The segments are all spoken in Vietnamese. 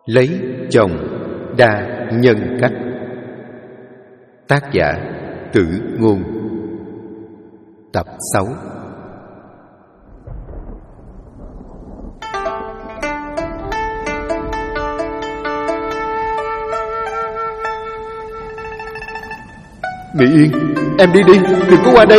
Lấy chồng đa nhân cách. Tác giả Tử Ngôn. Tập 6. Mỹ Yên, em đi đi, đừng có qua đây.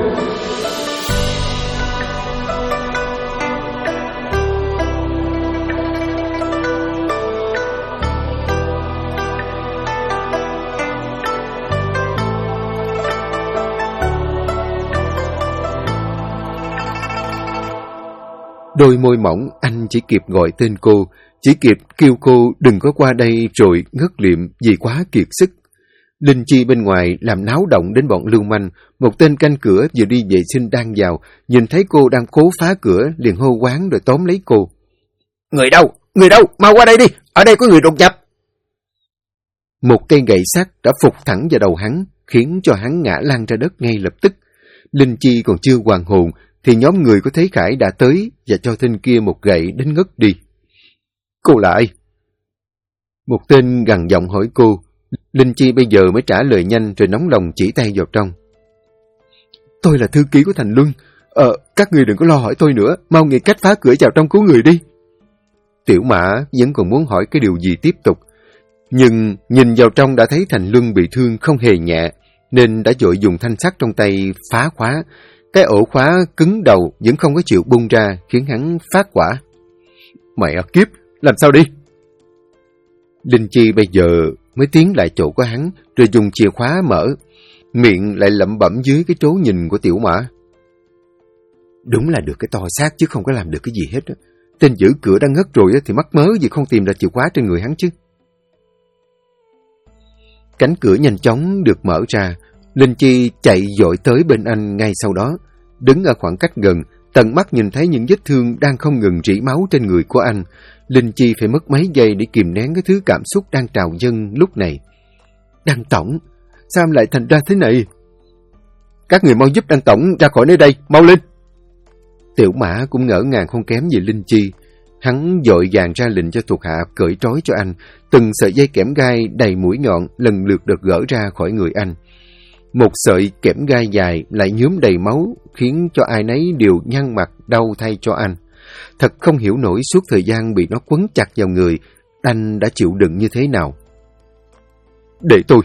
Đôi môi mỏng anh chỉ kịp gọi tên cô, chỉ kịp kêu cô đừng có qua đây rồi ngất liệm vì quá kiệt sức. Linh Chi bên ngoài làm náo động đến bọn lưu manh. Một tên canh cửa vừa đi vệ sinh đang vào, nhìn thấy cô đang cố phá cửa, liền hô hoáng rồi tóm lấy cô. Người đâu? Người đâu? Mau qua đây đi! Ở đây có người đột nhập! Một cây gậy sắt đã phục thẳng vào đầu hắn, khiến cho hắn ngã lăn ra đất ngay lập tức. Linh Chi còn chưa hoàn hồn, thì nhóm người của Thế Khải đã tới và cho tên kia một gậy đến ngất đi. Cô là ai? Một tên gằn giọng hỏi cô. Linh Chi bây giờ mới trả lời nhanh rồi nóng lòng chỉ tay vào trong. Tôi là thư ký của Thành Luân. Các người đừng có lo hỏi tôi nữa, mau nghĩ cách phá cửa vào trong cứu người đi. Tiểu Mã vẫn còn muốn hỏi cái điều gì tiếp tục, nhưng nhìn vào trong đã thấy Thành Luân bị thương không hề nhẹ, nên đã vội dùng thanh sắt trong tay phá khóa. Cái ổ khóa cứng đầu vẫn không có chịu bung ra, khiến hắn phát quả. Mẹ kiếp, làm sao đi? Linh Chi bây giờ mới tiến lại chỗ của hắn, rồi dùng chìa khóa mở, miệng lại lẩm bẩm dưới cái trố nhìn của Tiểu Mã. Đúng là được cái to xác chứ không có làm được cái gì hết. Tên giữ cửa đã ngất rồi thì mắc mớ gì không tìm ra chìa khóa trên người hắn chứ. Cánh cửa nhanh chóng được mở ra. Linh Chi chạy vội tới bên anh ngay sau đó, đứng ở khoảng cách gần, tận mắt nhìn thấy những vết thương đang không ngừng rỉ máu trên người của anh. Linh Chi phải mất mấy giây để kìm nén cái thứ cảm xúc đang trào dâng lúc này. Đăng Tổng, sao em lại thành ra thế này? Các người mau giúp Đăng Tổng ra khỏi nơi đây, mau lên! Tiểu Mã cũng ngỡ ngàng không kém gì Linh Chi. Hắn vội vàng ra lệnh cho thuộc hạ cởi trói cho anh. Từng sợi dây kẽm gai đầy mũi nhọn lần lượt được gỡ ra khỏi người anh. Một sợi kẽm gai dài lại nhuốm đầy máu, khiến cho ai nấy đều nhăn mặt đau thay cho anh. Thật không hiểu nổi suốt thời gian bị nó quấn chặt vào người, anh đã chịu đựng như thế nào. Để tôi!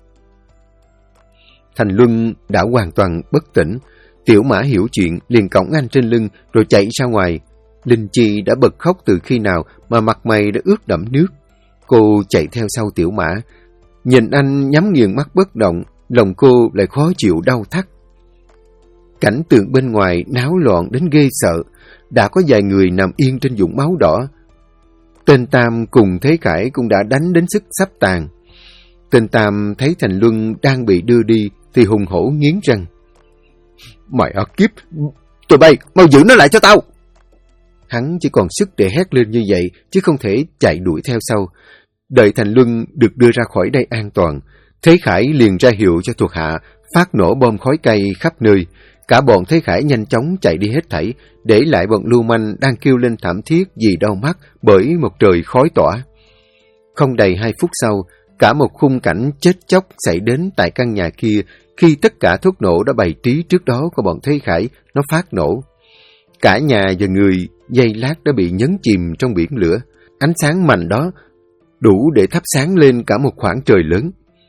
Thành Luân đã hoàn toàn bất tỉnh. Tiểu Mã hiểu chuyện, liền cõng anh trên lưng rồi chạy ra ngoài. Linh Chi đã bật khóc từ khi nào mà mặt mày đã ướt đẫm nước. Cô chạy theo sau Tiểu Mã, nhìn anh nhắm nghiền mắt bất động, lòng cô lại khó chịu đau thắt. Cảnh tượng bên ngoài náo loạn đến ghê sợ, đã có vài người nằm yên trên vũng máu đỏ. Tên Tam cùng Thế Khải cũng đã đánh đến sức sắp tàn. Tên Tam thấy Thành Luân đang bị đưa đi thì hùng hổ nghiến răng. Mày kiếp, tụi bay, mau giữ nó lại cho tao! Hắn chỉ còn sức để hét lên như vậy, chứ không thể chạy đuổi theo sau. Đợi Thành Luân được đưa ra khỏi đây an toàn, Thế Khải liền ra hiệu cho thuộc hạ phát nổ bom khói cây khắp nơi. Cả bọn Thế Khải nhanh chóng chạy đi hết thảy, để lại bọn lưu manh đang kêu lên thảm thiết vì đau mắt bởi một trời khói tỏa. Không đầy 2 phút sau, cả một khung cảnh chết chóc xảy đến tại căn nhà kia, khi tất cả thuốc nổ đã bày trí trước đó của bọn Thế Khải nó phát nổ. Cả nhà và người giây lát đã bị nhấn chìm trong biển lửa. Ánh sáng mạnh đó đủ để thắp sáng lên cả một khoảng trời lớn.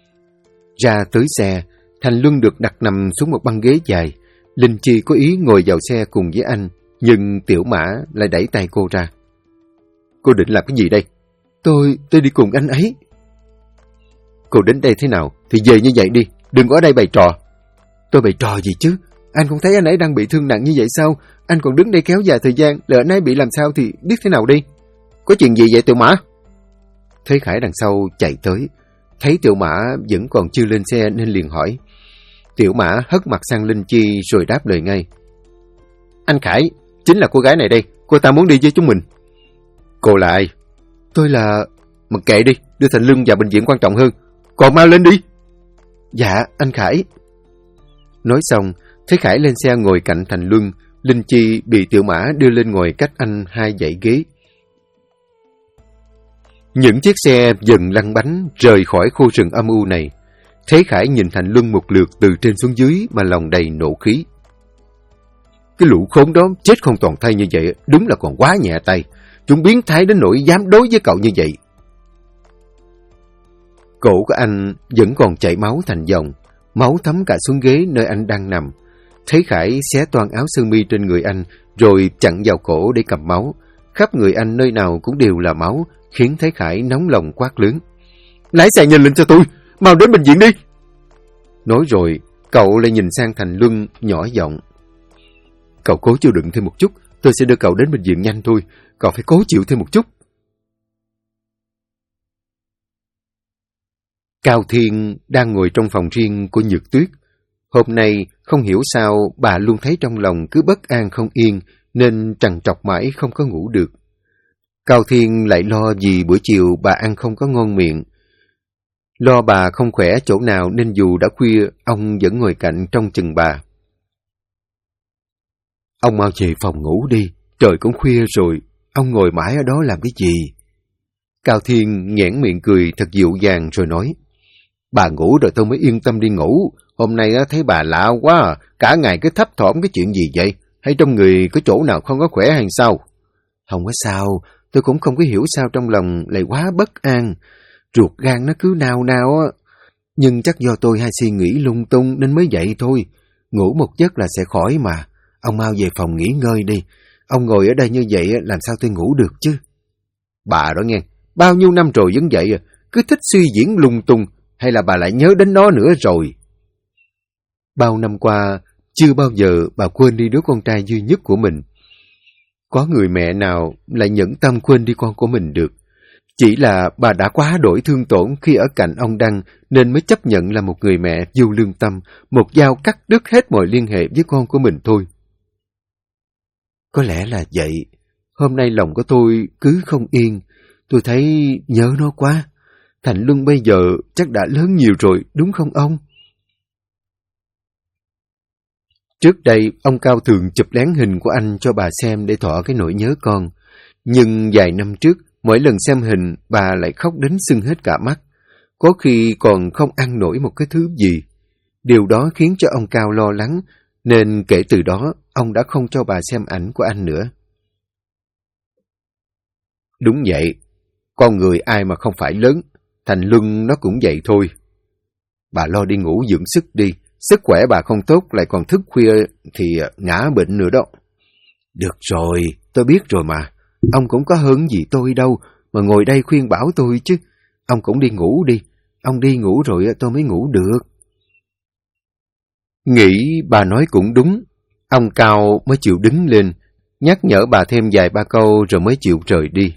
Ra tới xe, Thành Luân được đặt nằm xuống một băng ghế dài. Linh Chi có ý ngồi vào xe cùng với anh, nhưng Tiểu Mã lại đẩy tay cô ra. Cô định làm cái gì đây? Tôi đi cùng anh ấy. Cô đến đây thế nào thì về như vậy đi, đừng có ở đây bày trò. Tôi bày trò gì chứ? Anh không thấy anh ấy đang bị thương nặng như vậy sao? Anh còn đứng đây kéo dài thời gian, lỡ anh ấy bị làm sao thì biết thế nào đi. Có chuyện gì vậy Tiểu Mã? Thế Khải đằng sau chạy tới, thấy Tiểu Mã vẫn còn chưa lên xe nên liền hỏi. Tiểu Mã hất mặt sang Linh Chi rồi đáp lời ngay. Anh Khải, chính là cô gái này đây, cô ta muốn đi với chúng mình. Cô là ai? Tôi là... Mặc kệ đi, đưa Thành Luân vào bệnh viện quan trọng hơn. Còn mau lên đi. Dạ, anh Khải. Nói xong, Thế Khải lên xe ngồi cạnh Thành Luân. Linh Chi bị Tiểu Mã đưa lên ngồi cách anh 2 dãy ghế. Những chiếc xe dần lăn bánh rời khỏi khu rừng âm u này. Thế Khải nhìn Thành Luân một lượt từ trên xuống dưới mà lòng đầy nộ khí. Cái lũ khốn đó chết không toàn thây như vậy đúng là còn quá nhẹ tay. Chúng biến thái đến nỗi dám đối với cậu như vậy. Cổ của anh vẫn còn chảy máu thành dòng, máu thấm cả xuống ghế nơi anh đang nằm. Thế Khải xé toang áo sơ mi trên người anh rồi chặn vào cổ để cầm máu. Khắp người anh nơi nào cũng đều là máu, khiến Thế Khải nóng lòng quát lớn. Lái xe nhanh lên cho tôi, mau đến bệnh viện đi. Nói rồi, cậu lại nhìn sang Thành Luân nhỏ giọng. Cậu cố chịu đựng thêm một chút, tôi sẽ đưa cậu đến bệnh viện nhanh thôi. Cậu phải cố chịu thêm một chút. Cao Thiên đang ngồi trong phòng riêng của Nhược Tuyết. Hôm nay, không hiểu sao bà luôn thấy trong lòng cứ bất an không yên, nên trằn trọc mãi không có ngủ được. Cao Thiên lại lo vì bữa chiều bà ăn không có ngon miệng. Lo bà không khỏe chỗ nào nên dù đã khuya, ông vẫn ngồi cạnh trông chừng bà. Ông mau về phòng ngủ đi, trời cũng khuya rồi, ông ngồi mãi ở đó làm cái gì? Cao Thiên nhoẻn miệng cười thật dịu dàng rồi nói. Bà ngủ rồi tôi mới yên tâm đi ngủ, hôm nay thấy bà lạ quá, cả ngày cứ thấp thỏm cái chuyện gì vậy? Hay trong người có chỗ nào không có khỏe hay sao? Không có sao, tôi cũng không có hiểu sao trong lòng lại quá bất an. Ruột gan nó cứ nao nao á. Nhưng chắc do tôi hay suy nghĩ lung tung nên mới vậy thôi. Ngủ một giấc là sẽ khỏi mà. Ông mau về phòng nghỉ ngơi đi. Ông ngồi ở đây như vậy làm sao tôi ngủ được chứ? Bà đó nghe, bao nhiêu năm rồi vẫn vậy, cứ thích suy diễn lung tung, hay là bà lại nhớ đến nó nữa rồi? Bao năm qua, chưa bao giờ bà quên đi đứa con trai duy nhất của mình. Có người mẹ nào lại nhẫn tâm quên đi con của mình được. Chỉ là bà đã quá đổi thương tổn khi ở cạnh ông Đăng nên mới chấp nhận là một người mẹ vô lương tâm, một dao cắt đứt hết mọi liên hệ với con của mình thôi. Có lẽ là vậy. Hôm nay lòng của tôi cứ không yên. Tôi thấy nhớ nó quá. Thành Luân bây giờ chắc đã lớn nhiều rồi, đúng không ông? Trước đây, ông Cao thường chụp lén hình của anh cho bà xem để thỏa cái nỗi nhớ con. Nhưng vài năm trước, mỗi lần xem hình, bà lại khóc đến sưng hết cả mắt. Có khi còn không ăn nổi một cái thứ gì. Điều đó khiến cho ông Cao lo lắng, nên kể từ đó, ông đã không cho bà xem ảnh của anh nữa. Đúng vậy, con người ai mà không phải lớn, Thành Luân nó cũng vậy thôi. Bà lo đi ngủ dưỡng sức đi, sức khỏe bà không tốt lại còn thức khuya thì ngã bệnh nữa đó. Được rồi, tôi biết rồi mà, ông cũng có hơn gì tôi đâu mà ngồi đây khuyên bảo tôi chứ. Ông cũng đi ngủ đi, ông đi ngủ rồi tôi mới ngủ được. Nghĩ bà nói cũng đúng, ông Cao mới chịu đứng lên, nhắc nhở bà thêm vài ba câu rồi mới chịu rời đi.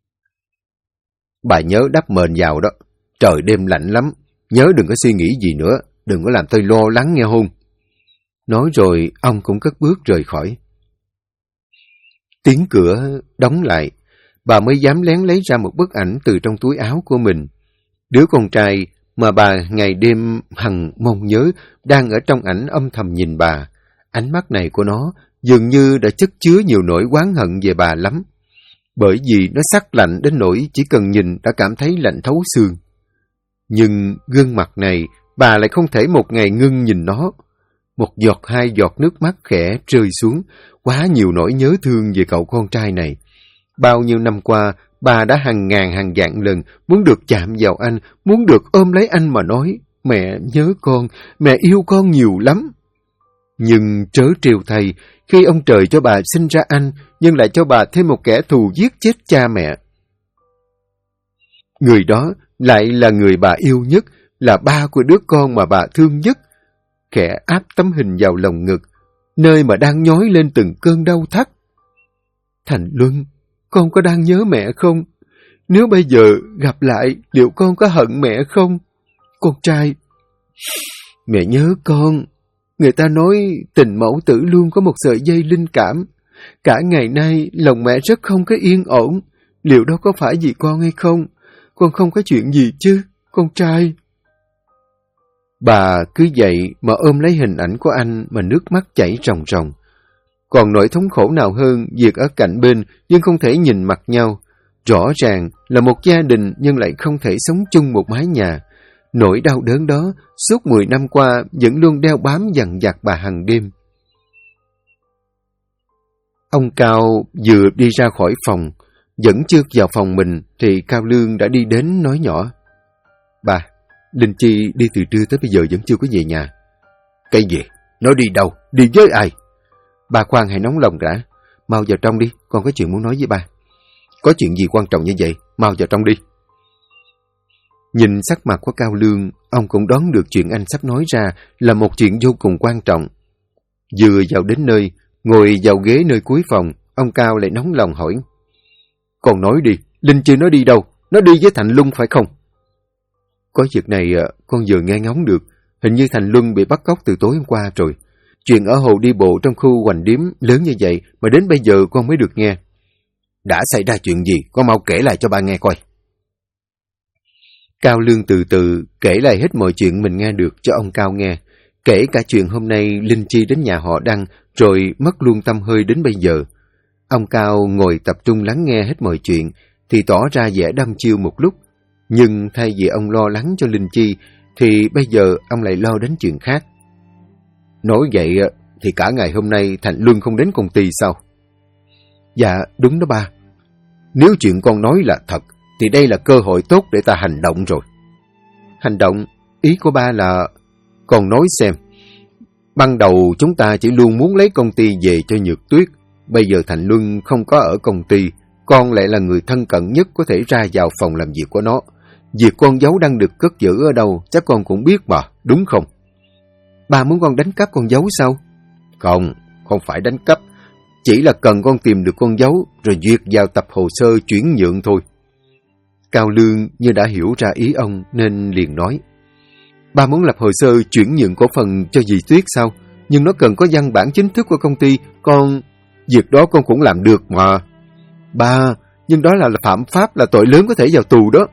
Bà nhớ đắp mền vào đó, trời đêm lạnh lắm, nhớ đừng có suy nghĩ gì nữa, đừng có làm tôi lo lắng nghe hôn. Nói rồi ông cũng cất bước rời khỏi. Tiếng cửa đóng lại, bà mới dám lén lấy ra một bức ảnh từ trong túi áo của mình. Đứa con trai mà bà ngày đêm hằng mong nhớ đang ở trong ảnh âm thầm nhìn bà. Ánh mắt này của nó dường như đã chất chứa nhiều nỗi oán hận về bà lắm. Bởi vì nó sắc lạnh đến nỗi chỉ cần nhìn đã cảm thấy lạnh thấu xương. Nhưng gương mặt này bà lại không thể một ngày ngưng nhìn nó. Một giọt hai giọt nước mắt khẽ rơi xuống, quá nhiều nỗi nhớ thương về cậu con trai này. Bao nhiêu năm qua, bà đã hàng ngàn hàng vạn lần muốn được chạm vào anh, muốn được ôm lấy anh mà nói, mẹ nhớ con, mẹ yêu con nhiều lắm. Nhưng trớ trêu thay, khi ông trời cho bà sinh ra anh, nhưng lại cho bà thêm một kẻ thù giết chết cha mẹ. Người đó lại là người bà yêu nhất, là ba của đứa con mà bà thương nhất. Khẽ áp tấm hình vào lòng ngực, nơi mà đang nhói lên từng cơn đau thắt. Thành Luân, con có đang nhớ mẹ không? Nếu bây giờ gặp lại, liệu con có hận mẹ không? Con trai, mẹ nhớ con. Người ta nói tình mẫu tử luôn có một sợi dây linh cảm. Cả ngày nay lòng mẹ rất không có yên ổn. Liệu đó có phải vì con hay không? Con không có chuyện gì chứ, con trai. Bà cứ vậy mà ôm lấy hình ảnh của anh mà nước mắt chảy ròng ròng. Còn nỗi thống khổ nào hơn việc ở cạnh bên nhưng không thể nhìn mặt nhau. Rõ ràng là một gia đình nhưng lại không thể sống chung một mái nhà. Nỗi đau đớn đó suốt 10 năm qua vẫn luôn đeo bám dằn vặt bà hàng đêm. Ông Cao vừa đi ra khỏi phòng, vẫn chưa vào phòng mình thì Cao Lương đã đi đến nói nhỏ: "Bà, Linh Chi đi từ trưa tới bây giờ vẫn chưa có về nhà." "Cái gì? Nó đi đâu? Đi với ai?" "Bà khoan hãy nóng lòng đã. Mau vào trong đi, con có chuyện muốn nói với bà." "Có chuyện gì quan trọng như vậy? Mau vào trong đi." Nhìn sắc mặt của Cao Lương, ông cũng đoán được chuyện anh sắp nói ra là một chuyện vô cùng quan trọng. Vừa vào đến nơi, ngồi vào ghế nơi cuối phòng, ông Cao lại nóng lòng hỏi: "Con nói đi, Linh Chi nó đi đâu? Nó đi với Thành Luân phải không?" "Có việc này con vừa nghe ngóng được. Hình như Thành Luân bị bắt cóc từ tối hôm qua rồi. Chuyện ở hồ đi bộ trong khu Hoành Điếm lớn như vậy mà đến bây giờ con mới được nghe." "Đã xảy ra chuyện gì? Con mau kể lại cho ba nghe coi." Cao Lương từ từ kể lại hết mọi chuyện mình nghe được cho ông Cao nghe. Kể cả chuyện hôm nay Linh Chi đến nhà họ Đăng rồi mất luôn tâm hơi đến bây giờ. Ông Cao ngồi tập trung lắng nghe hết mọi chuyện thì tỏ ra vẻ đăm chiêu một lúc. Nhưng thay vì ông lo lắng cho Linh Chi thì bây giờ ông lại lo đến chuyện khác. "Nói vậy thì cả ngày hôm nay Thành Luân không đến công ty sao?" "Dạ đúng đó ba." "Nếu chuyện con nói là thật thì đây là cơ hội tốt để ta hành động rồi." "Hành động? Ý của ba là..." "Con nói xem. Ban đầu chúng ta chỉ luôn muốn lấy công ty về cho Nhược Tuyết. Bây giờ Thành Luân không có ở công ty, con lại là người thân cận nhất có thể ra vào phòng làm việc của nó. Việc con giấu đang được cất giữ ở đâu chắc con cũng biết mà, đúng không?" "Ba muốn con đánh cắp con dấu sao?" "Không, không phải đánh cắp. Chỉ là cần con tìm được con dấu rồi duyệt vào tập hồ sơ chuyển nhượng thôi." Cao Lương như đã hiểu ra ý ông nên liền nói: "Ba muốn lập hồ sơ chuyển nhượng cổ phần cho dì Tuyết sao? Nhưng nó cần có văn bản chính thức của công ty. Con... Việc đó con cũng làm được mà." "Ba, nhưng đó là phạm pháp, là tội lớn có thể vào tù đó."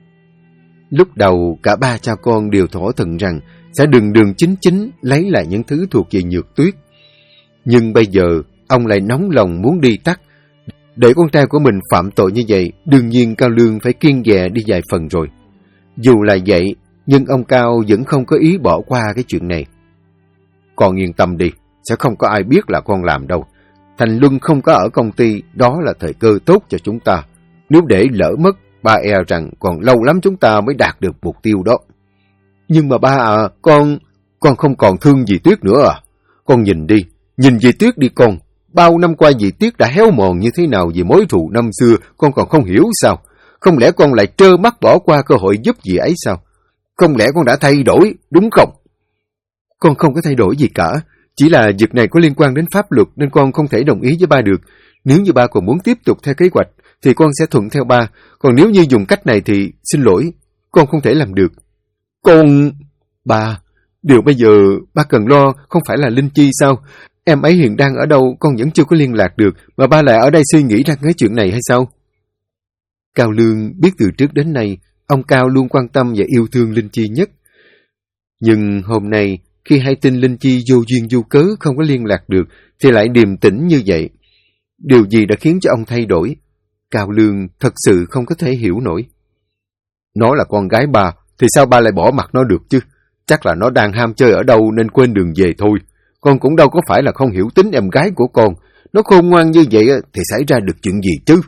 Lúc đầu cả ba cha con đều thỏa thuận rằng sẽ đường đường chính chính lấy lại những thứ thuộc về Nhược Tuyết. Nhưng bây giờ ông lại nóng lòng muốn đi tắt. Để con trai của mình phạm tội như vậy, đương nhiên Cao Lương phải kiêng dè đi vài phần rồi. Dù là vậy, nhưng ông Cao vẫn không có ý bỏ qua cái chuyện này. "Con yên tâm đi, sẽ không có ai biết là con làm đâu. Thành Luân không có ở công ty, đó là thời cơ tốt cho chúng ta. Nếu để lỡ mất, ba e rằng còn lâu lắm chúng ta mới đạt được mục tiêu đó." "Nhưng mà ba à, con không còn thương dì Tuyết nữa à? Con nhìn đi, nhìn dì Tuyết đi con. Bao năm qua dì Tuyết đã héo mòn như thế nào vì mối thù năm xưa, con còn không hiểu sao? Không lẽ con lại trơ mắt bỏ qua cơ hội giúp dì ấy sao? Không lẽ con đã thay đổi, đúng không?" "Con không có thay đổi gì cả. Chỉ là việc này có liên quan đến pháp luật nên con không thể đồng ý với ba được. Nếu như ba còn muốn tiếp tục theo kế hoạch thì con sẽ thuận theo ba. Còn nếu như dùng cách này thì xin lỗi, con không thể làm được." "Con..." "Ba, điều bây giờ ba cần lo không phải là Linh Chi sao? Em ấy hiện đang ở đâu con vẫn chưa có liên lạc được, mà ba lại ở đây suy nghĩ ra cái chuyện này hay sao?" Cao Lương biết từ trước đến nay ông Cao luôn quan tâm và yêu thương Linh Chi nhất. Nhưng hôm nay khi hay tin Linh Chi vô duyên vô cớ không có liên lạc được thì lại điềm tĩnh như vậy. Điều gì đã khiến cho ông thay đổi? Cao Lương thật sự không có thể hiểu nổi. "Nó là con gái ba thì sao ba lại bỏ mặc nó được chứ? Chắc là nó đang ham chơi ở đâu nên quên đường về thôi. Con cũng đâu có phải là không hiểu tính em gái của con. Nó khôn ngoan như vậy thì xảy ra được chuyện gì chứ?"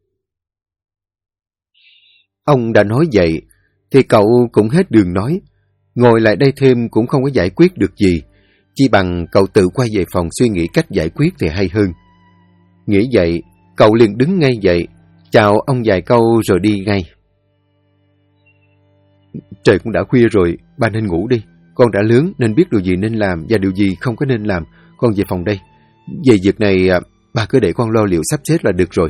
Ông đã nói vậy thì cậu cũng hết đường nói. Ngồi lại đây thêm cũng không có giải quyết được gì. Chỉ bằng cậu tự quay về phòng suy nghĩ cách giải quyết thì hay hơn. Nghĩ vậy, cậu liền đứng ngay dậy, chào ông vài câu rồi đi ngay. "Trời cũng đã khuya rồi, ba nên ngủ đi. Con đã lớn nên biết điều gì nên làm và điều gì không có nên làm. Con về phòng đây. Về việc này, ba cứ để con lo liệu sắp xếp là được rồi."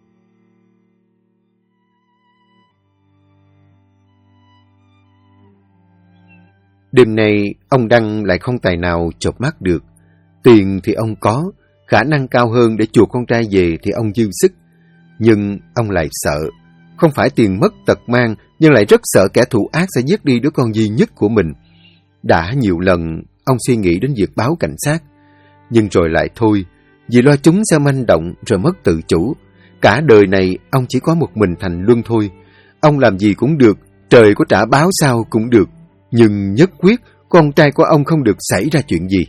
Đêm nay, ông Đăng lại không tài nào chợp mắt được. Tiền thì ông có, khả năng cao hơn để chuộc con trai về thì ông dư sức. Nhưng ông lại sợ. Không phải tiền mất tật mang, nhưng lại rất sợ kẻ thù ác sẽ giết đi đứa con duy nhất của mình. Đã nhiều lần, ông suy nghĩ đến việc báo cảnh sát. Nhưng rồi lại thôi, vì lo chúng sẽ manh động rồi mất tự chủ. Cả đời này ông chỉ có một mình Thành Luân thôi. Ông làm gì cũng được, trời có trả báo sao cũng được. Nhưng nhất quyết con trai của ông không được xảy ra chuyện gì.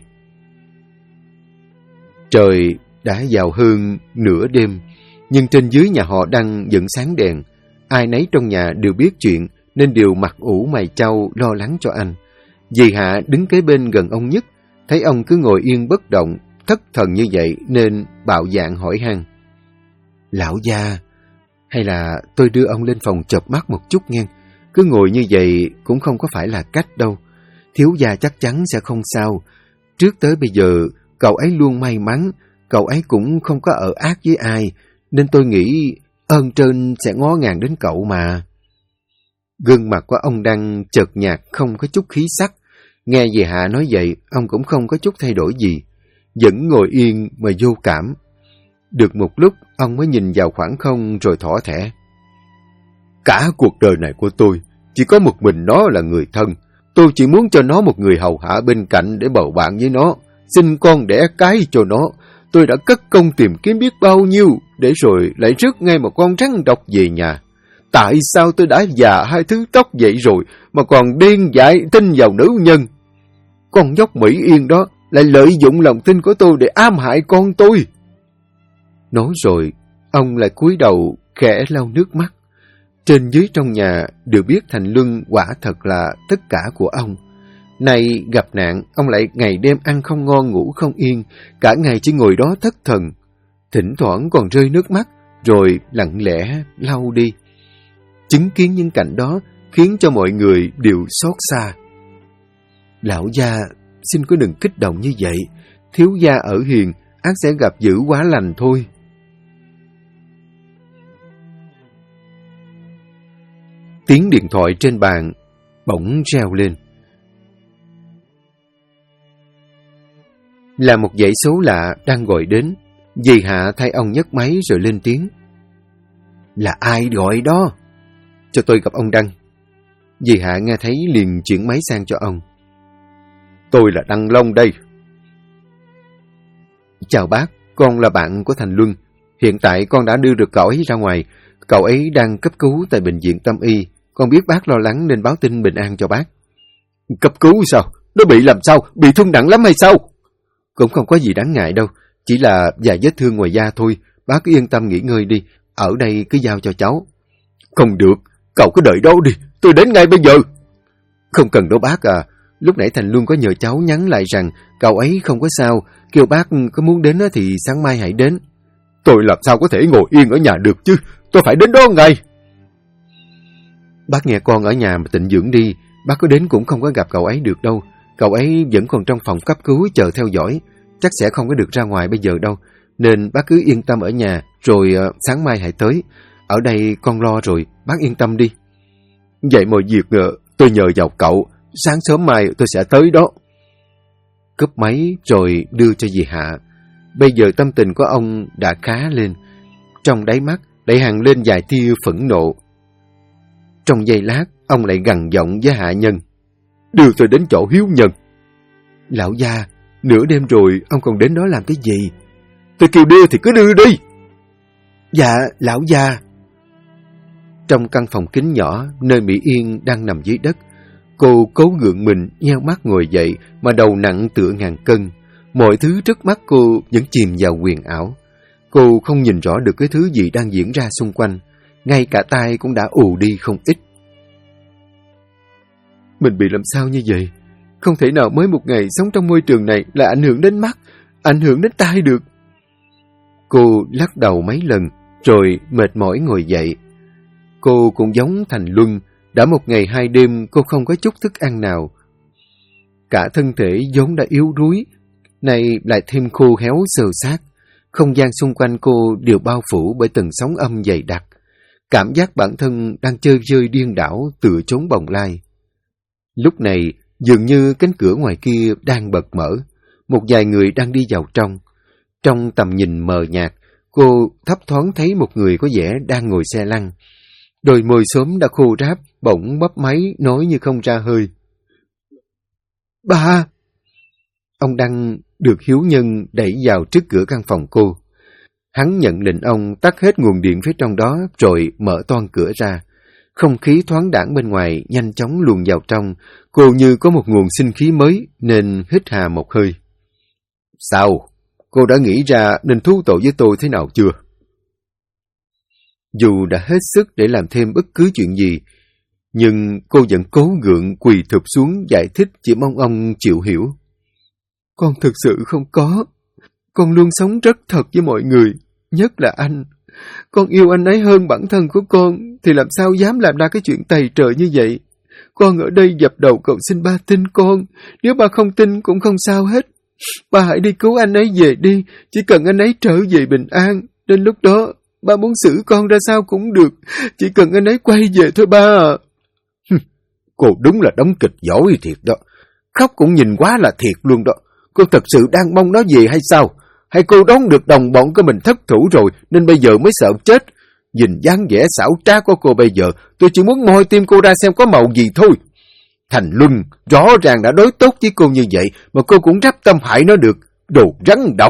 Trời đã vào hơn nửa đêm, nhưng trên dưới nhà họ Đăng vẫn sáng đèn. Ai nấy trong nhà đều biết chuyện, nên đều mặt ủ mày chau lo lắng cho anh. Dì Hạ đứng kế bên gần ông nhất, thấy ông cứ ngồi yên bất động, thất thần như vậy nên bạo dạn hỏi han. Lão gia, hay là tôi đưa ông lên phòng chợp mắt một chút nghe? Cứ ngồi như vậy cũng không có phải là cách đâu. Thiếu gia chắc chắn sẽ không sao. Trước tới bây giờ, cậu ấy luôn may mắn, cậu ấy cũng không có ở ác với ai, nên tôi nghĩ ơn trên sẽ ngó ngàng đến cậu mà. Gương mặt của ông Đăng chợt nhạt, không có chút khí sắc. Nghe dì Hạ nói vậy, ông cũng không có chút thay đổi gì, vẫn ngồi yên mà vô cảm. Được một lúc, ông mới nhìn vào khoảng không rồi thỏ thẻ. Cả cuộc đời này của tôi, chỉ có một mình nó là người thân. Tôi chỉ muốn cho nó một người hầu hạ bên cạnh để bầu bạn với nó, sinh con đẻ cái cho nó. Tôi đã cất công tìm kiếm biết bao nhiêu, để rồi lại rước ngay một con rắn độc về nhà. Tại sao tôi đã già hai thứ tóc vậy rồi mà còn điên dại tin vào nữ nhân? Con nhóc Mỹ Yên đó lại lợi dụng lòng tin của tôi để ám hại con tôi. Nói rồi, ông lại cúi đầu khẽ lau nước mắt. Trên dưới trong nhà đều biết Thành Luân quả thật là tất cả của ông. Nay gặp nạn, ông lại ngày đêm ăn không ngon ngủ không yên, cả ngày chỉ ngồi đó thất thần. Thỉnh thoảng còn rơi nước mắt, rồi lặng lẽ lau đi. Chứng kiến những cảnh đó khiến cho mọi người đều xót xa. Lão gia, xin cứ đừng kích động như vậy. Thiếu gia ở hiền, ắt sẽ gặp dữ quá lành thôi. Tiếng điện thoại trên bàn bỗng reo lên. Là một dãy số lạ đang gọi đến. Dì Hạ thay ông nhấc máy rồi lên tiếng. Là ai gọi đó? Cho tôi gặp ông Đăng. Dì Hạ nghe thấy liền chuyển máy sang cho ông. Tôi là Đăng Long đây. Chào bác, con là bạn của Thành Luân. Hiện tại con đã đưa được cậu ấy ra ngoài. Cậu ấy đang cấp cứu tại bệnh viện Tâm Y. Con biết bác lo lắng nên báo tin bình an cho bác. Cấp cứu sao? Nó bị làm sao? Bị thương nặng lắm hay sao? Cũng không có gì đáng ngại đâu. Chỉ là vài vết thương ngoài da thôi. Bác cứ yên tâm nghỉ ngơi đi. Ở đây cứ giao cho cháu. Không được. Cậu cứ đợi đó đi. Tôi đến ngay bây giờ. Không cần đâu bác à. Lúc nãy Thành Luân có nhờ cháu nhắn lại rằng cậu ấy không có sao. Kêu bác có muốn đến thì sáng mai hãy đến. Tôi làm sao có thể ngồi yên ở nhà được chứ. Tôi phải đến đó ngay. Bác nghe con ở nhà mà tịnh dưỡng đi. Bác có đến cũng không có gặp cậu ấy được đâu. Cậu ấy vẫn còn trong phòng cấp cứu chờ theo dõi. Chắc sẽ không có được ra ngoài bây giờ đâu. Nên bác cứ yên tâm ở nhà. Rồi sáng mai hãy tới. Ở đây con lo rồi. Bác yên tâm đi. Vậy mọi việc tôi nhờ vào cậu. Sáng sớm mai tôi sẽ tới đó. Cúp máy rồi đưa cho dì Hạ. Bây giờ tâm tình của ông đã khá lên. Trong đáy mắt lại hằn lên vài tia phẫn nộ. Trong giây lát, ông lại gằn giọng với hạ nhân. Đưa tôi đến chỗ hiếu nhân. Lão gia, nửa đêm rồi, ông còn đến đó làm cái gì? Tôi kêu đưa thì cứ đưa đi. Dạ, lão gia. Trong căn phòng kính nhỏ, nơi Mỹ Yên đang nằm dưới đất, cô cố gượng mình, nheo mắt ngồi dậy mà đầu nặng tựa ngàn cân. Mọi thứ trước mắt cô vẫn chìm vào huyền ảo. Cô không nhìn rõ được cái thứ gì đang diễn ra xung quanh. Ngay cả tai cũng đã ù đi không ít. Mình bị làm sao như vậy? Không thể nào mới một ngày sống trong môi trường này là ảnh hưởng đến mắt, ảnh hưởng đến tai được. Cô lắc đầu mấy lần, rồi mệt mỏi ngồi dậy. Cô cũng giống Thành Luân, đã một ngày hai đêm cô không có chút thức ăn nào. Cả thân thể vốn đã yếu đuối, nay lại thêm khô héo xơ xác. Không gian xung quanh cô đều bao phủ bởi từng sóng âm dày đặc. Cảm giác bản thân đang chơi vơi điên đảo tựa chốn bồng lai. Lúc này, dường như cánh cửa ngoài kia đang bật mở. Một vài người đang đi vào trong. Trong tầm nhìn mờ nhạt, cô thấp thoáng thấy một người có vẻ đang ngồi xe lăn. Đôi môi xốm đã khô ráp, bỗng bắp máy nói như không ra hơi. Ba! Ông Đăng được hiếu nhân đẩy vào trước cửa căn phòng cô. Hắn nhận lệnh ông tắt hết nguồn điện phía trong đó rồi mở toang cửa ra. Không khí thoáng đãng bên ngoài nhanh chóng luồn vào trong. Cô như có một nguồn sinh khí mới nên hít hà một hơi. Sao? Cô đã nghĩ ra nên thú tội với tôi thế nào chưa? Dù đã hết sức để làm thêm bất cứ chuyện gì, nhưng cô vẫn cố gượng quỳ thụp xuống giải thích, chỉ mong ông chịu hiểu. Con thực sự không có. Con luôn sống rất thật với mọi người, nhất là anh. Con yêu anh ấy hơn bản thân của con, thì làm sao dám làm ra cái chuyện tày trời như vậy. Con ở đây dập đầu cầu xin ba tin con, nếu ba không tin cũng không sao hết. Ba hãy đi cứu anh ấy về đi, chỉ cần anh ấy trở về bình an. Đến lúc đó, ba muốn xử con ra sao cũng được, chỉ cần anh ấy quay về thôi ba à. Cô đúng là đóng kịch giỏi thiệt đó. Khóc cũng nhìn quá là thiệt luôn đó. Cô thật sự đang mong nó về hay sao? Hay cô đoán được đồng bọn của mình thất thủ rồi nên bây giờ mới sợ chết? Nhìn dáng vẻ xảo trá của cô bây giờ, tôi chỉ muốn moi tim cô ra xem có màu gì thôi. Thành Luân rõ ràng đã đối tốt với cô như vậy mà cô cũng rắp tâm hại nó được. Đồ rắn độc.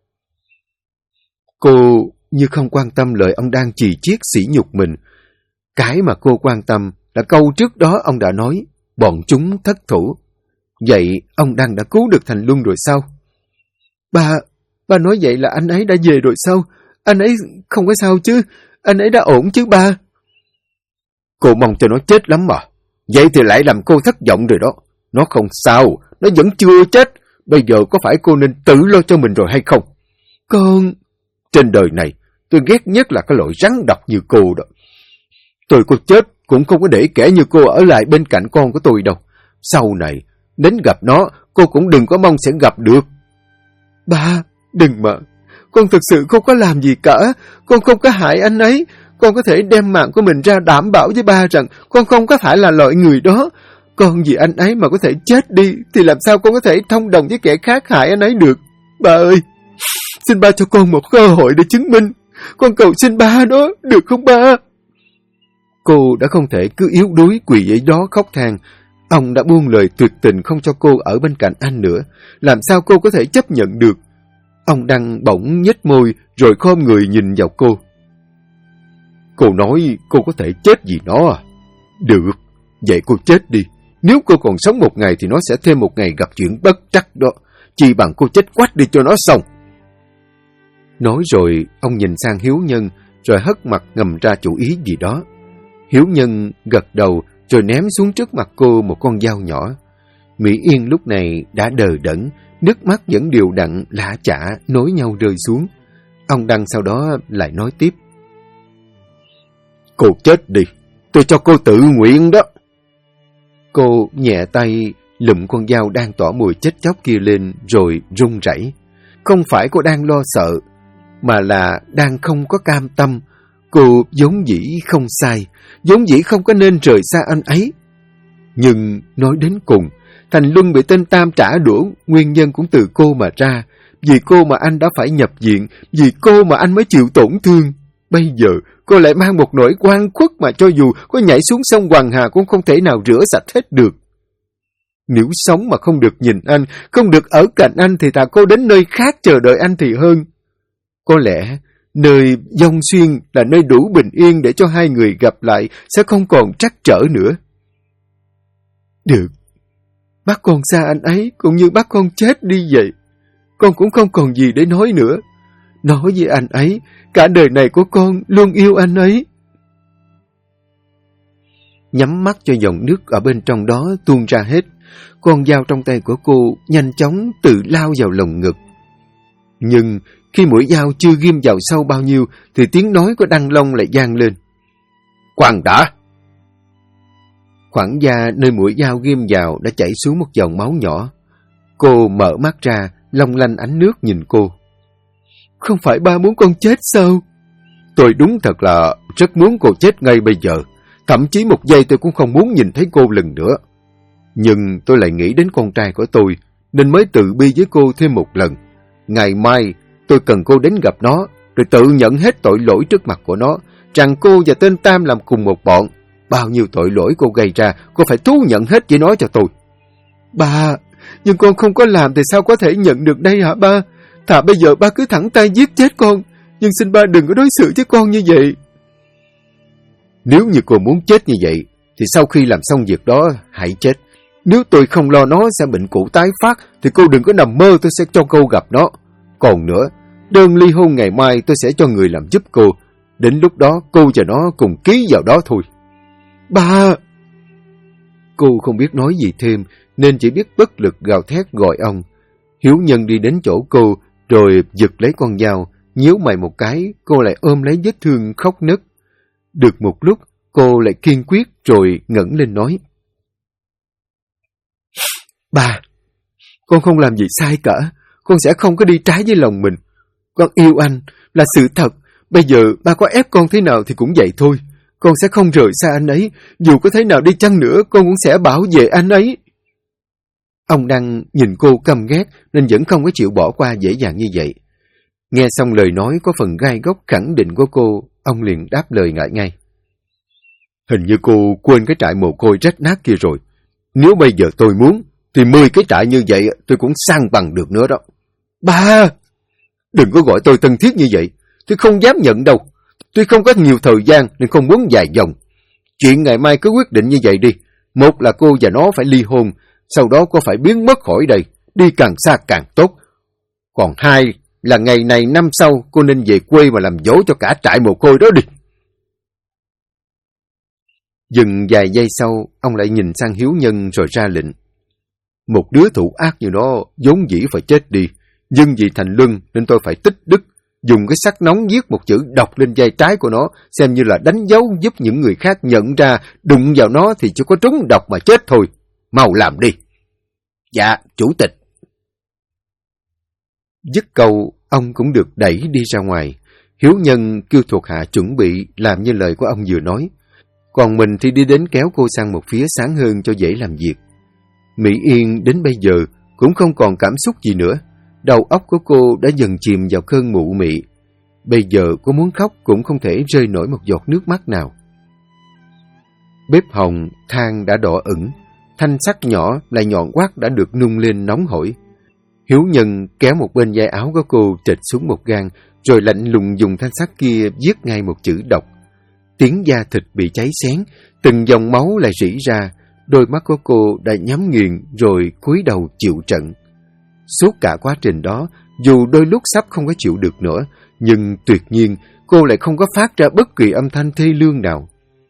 Cô như không quan tâm lời ông đang chì chiết sỉ nhục mình. Cái mà cô quan tâm là câu trước đó ông đã nói, bọn chúng thất thủ. Vậy ông Đăng đã cứu được Thành Luân rồi sao? Ba nói vậy là anh ấy đã về rồi sao? Anh ấy không có sao chứ? Anh ấy đã ổn chứ ba? Cô mong cho nó chết lắm mà. Vậy thì lại làm cô thất vọng rồi đó. Nó không sao, nó vẫn chưa chết. Bây giờ có phải cô nên tự lo cho mình rồi hay không? Con... Trên đời này, tôi ghét nhất là cái loại rắn độc như cô đó. Tôi có chết cũng không có để kẻ như cô ở lại bên cạnh con của tôi đâu. Sau này, đến gặp nó, cô cũng đừng có mong sẽ gặp được. Ba, đừng mà. Con thực sự không có làm gì cả. Con không có hại anh ấy. Con có thể đem mạng của mình ra đảm bảo với ba rằng con không có phải là loại người đó. Con vì anh ấy mà có thể chết đi, thì làm sao con có thể thông đồng với kẻ khác hại anh ấy được? Ba ơi, xin ba cho con một cơ hội để chứng minh. Con cầu xin ba đó, được không ba? Cô đã không thể cứ yếu đuối quỳ ở đó khóc than. Ông đã buông lời tuyệt tình không cho cô ở bên cạnh anh nữa. Làm sao cô có thể chấp nhận được? Ông Đăng bỗng nhếch môi rồi khom người nhìn vào cô. Cô nói cô có thể chết vì nó à? Được, vậy cô chết đi. Nếu cô còn sống một ngày thì nó sẽ thêm một ngày gặp chuyện bất trắc đó. Chỉ bằng cô chết quách đi cho nó xong. Nói rồi, ông nhìn sang Hiếu Nhân rồi hất mặt ngầm ra chủ ý gì đó. Hiếu Nhân gật đầu rồi ném xuống trước mặt cô một con dao nhỏ. Mỹ Yên lúc này đã đờ đẫn, nước mắt vẫn đều đặn, lã chả, nối nhau rơi xuống. Ông Đăng sau đó lại nói tiếp. Cô chết đi, tôi cho cô tự nguyện đó. Cô nhẹ tay lụm con dao đang tỏ mùi chết chóc kia lên rồi run rẩy. Không phải cô đang lo sợ, mà là đang không có cam tâm. Cô vốn dĩ không sai, vốn dĩ không có nên rời xa anh ấy. Nhưng nói đến cùng, Thành Luân bị tên Tam trả đũa, nguyên nhân cũng từ cô mà ra. Vì cô mà anh đã phải nhập viện, vì cô mà anh mới chịu tổn thương. Bây giờ cô lại mang một nỗi oan khuất mà cho dù có nhảy xuống sông Hoàng Hà cũng không thể nào rửa sạch hết được. Nếu sống mà không được nhìn anh, không được ở cạnh anh thì thà cô đến nơi khác chờ đợi anh thì hơn. Có lẽ nơi Vong Xuyên là nơi đủ bình yên để cho hai người gặp lại, sẽ không còn trắc trở nữa. Được, bắt con xa anh ấy cũng như bắt con chết đi vậy. Con cũng không còn gì để nói nữa. Nói với anh ấy, cả đời này của con luôn yêu anh ấy. Nhắm mắt cho dòng nước ở bên trong đó tuôn ra hết. Con dao trong tay của cô nhanh chóng tự lao vào lồng ngực. Nhưng khi mũi dao chưa ghim vào sâu bao nhiêu thì tiếng nói của Đăng Long lại vang lên. Khoan đã! Khoảng da nơi mũi dao ghim vào đã chảy xuống một dòng máu nhỏ. Cô mở mắt ra, long lanh ánh nước nhìn cô. Không phải ba muốn con chết sao? Tôi đúng thật là rất muốn cô chết ngay bây giờ. Thậm chí một giây tôi cũng không muốn nhìn thấy cô lần nữa. Nhưng tôi lại nghĩ đến con trai của tôi, nên mới tự bi với cô thêm một lần. Ngày mai, tôi cần cô đến gặp nó, rồi tự nhận hết tội lỗi trước mặt của nó, rằng cô và tên Tam làm cùng một bọn. Bao nhiêu tội lỗi cô gây ra, cô phải thú nhận hết với nó cho tôi. Ba, nhưng con không có làm thì sao có thể nhận được đây hả ba? Thà bây giờ ba cứ thẳng tay giết chết con, nhưng xin ba đừng có đối xử với con như vậy. Nếu như cô muốn chết như vậy, thì sau khi làm xong việc đó, hãy chết. Nếu tôi không lo nó sẽ bệnh cũ tái phát, thì cô đừng có nằm mơ tôi sẽ cho cô gặp nó. Còn nữa, đơn ly hôn ngày mai tôi sẽ cho người làm giúp cô. Đến lúc đó cô và nó cùng ký vào đó thôi. Ba! Cô không biết nói gì thêm, nên chỉ biết bất lực gào thét gọi ông. Hiếu Nhân đi đến chỗ cô, rồi giật lấy con dao, nhíu mày một cái, cô lại ôm lấy vết thương khóc nấc. Được một lúc, cô lại kiên quyết rồi ngẩng lên nói. Ba, con không làm gì sai cả, con sẽ không có đi trái với lòng mình. Con yêu anh, là sự thật, bây giờ ba có ép con thế nào thì cũng vậy thôi. Con sẽ không rời xa anh ấy, dù có thế nào đi chăng nữa con cũng sẽ bảo vệ anh ấy. Ông Đăng nhìn cô căm ghét nên vẫn không có chịu bỏ qua dễ dàng như vậy. Nghe xong lời nói có phần gai góc khẳng định của cô, ông liền đáp lời ngại ngay. Hình như cô quên cái trại mồ côi rách nát kia rồi. Nếu bây giờ tôi muốn, thì 10 cái trại như vậy tôi cũng sang bằng được nữa đó. Ba! Đừng có gọi tôi thân thiết như vậy, tôi không dám nhận đâu. Tôi không có nhiều thời gian nên không muốn dài dòng. Chuyện ngày mai cứ quyết định như vậy đi. Một là cô và nó phải ly hôn, sau đó cô phải biến mất khỏi đây, đi càng xa càng tốt. Còn hai là ngày này năm sau cô nên về quê mà làm dỗ cho cả trại mồ côi đó đi. Dừng vài giây sau, ông lại nhìn sang Hiếu Nhân rồi ra lệnh. Một đứa thủ ác như nó vốn dĩ phải chết đi, nhưng vì Thành Luân nên tôi phải tích đức, dùng cái sắt nóng viết một chữ độc lên vai trái của nó, xem như là đánh dấu giúp những người khác nhận ra đụng vào nó thì chỉ có trúng độc mà chết thôi. Mau làm đi. Dạ, chủ tịch. Dứt câu, ông cũng được đẩy đi ra ngoài. Hiếu Nhân kêu thuộc hạ chuẩn bị làm như lời của ông vừa nói. Còn mình thì đi đến kéo cô sang một phía sáng hơn cho dễ làm việc. Mỹ Yên đến bây giờ cũng không còn cảm xúc gì nữa. Đầu óc của cô đã dần chìm vào cơn mụ mị. Bây giờ cô muốn khóc cũng không thể rơi nổi một giọt nước mắt nào. Bếp hồng, than đã đỏ ửng. Thanh sắt nhỏ lại nhọn quát đã được nung lên nóng hổi. Hiếu Nhân kéo một bên vai áo của cô trịch xuống một gang, rồi lạnh lùng dùng thanh sắt kia viết ngay một chữ độc. Tiếng da thịt bị cháy xém, từng dòng máu lại rỉ ra, đôi mắt của cô đã nhắm nghiền rồi cúi đầu chịu trận. Suốt cả quá trình đó, dù đôi lúc sắp không có chịu được nữa, nhưng tuyệt nhiên cô lại không có phát ra bất kỳ âm thanh thê lương nào.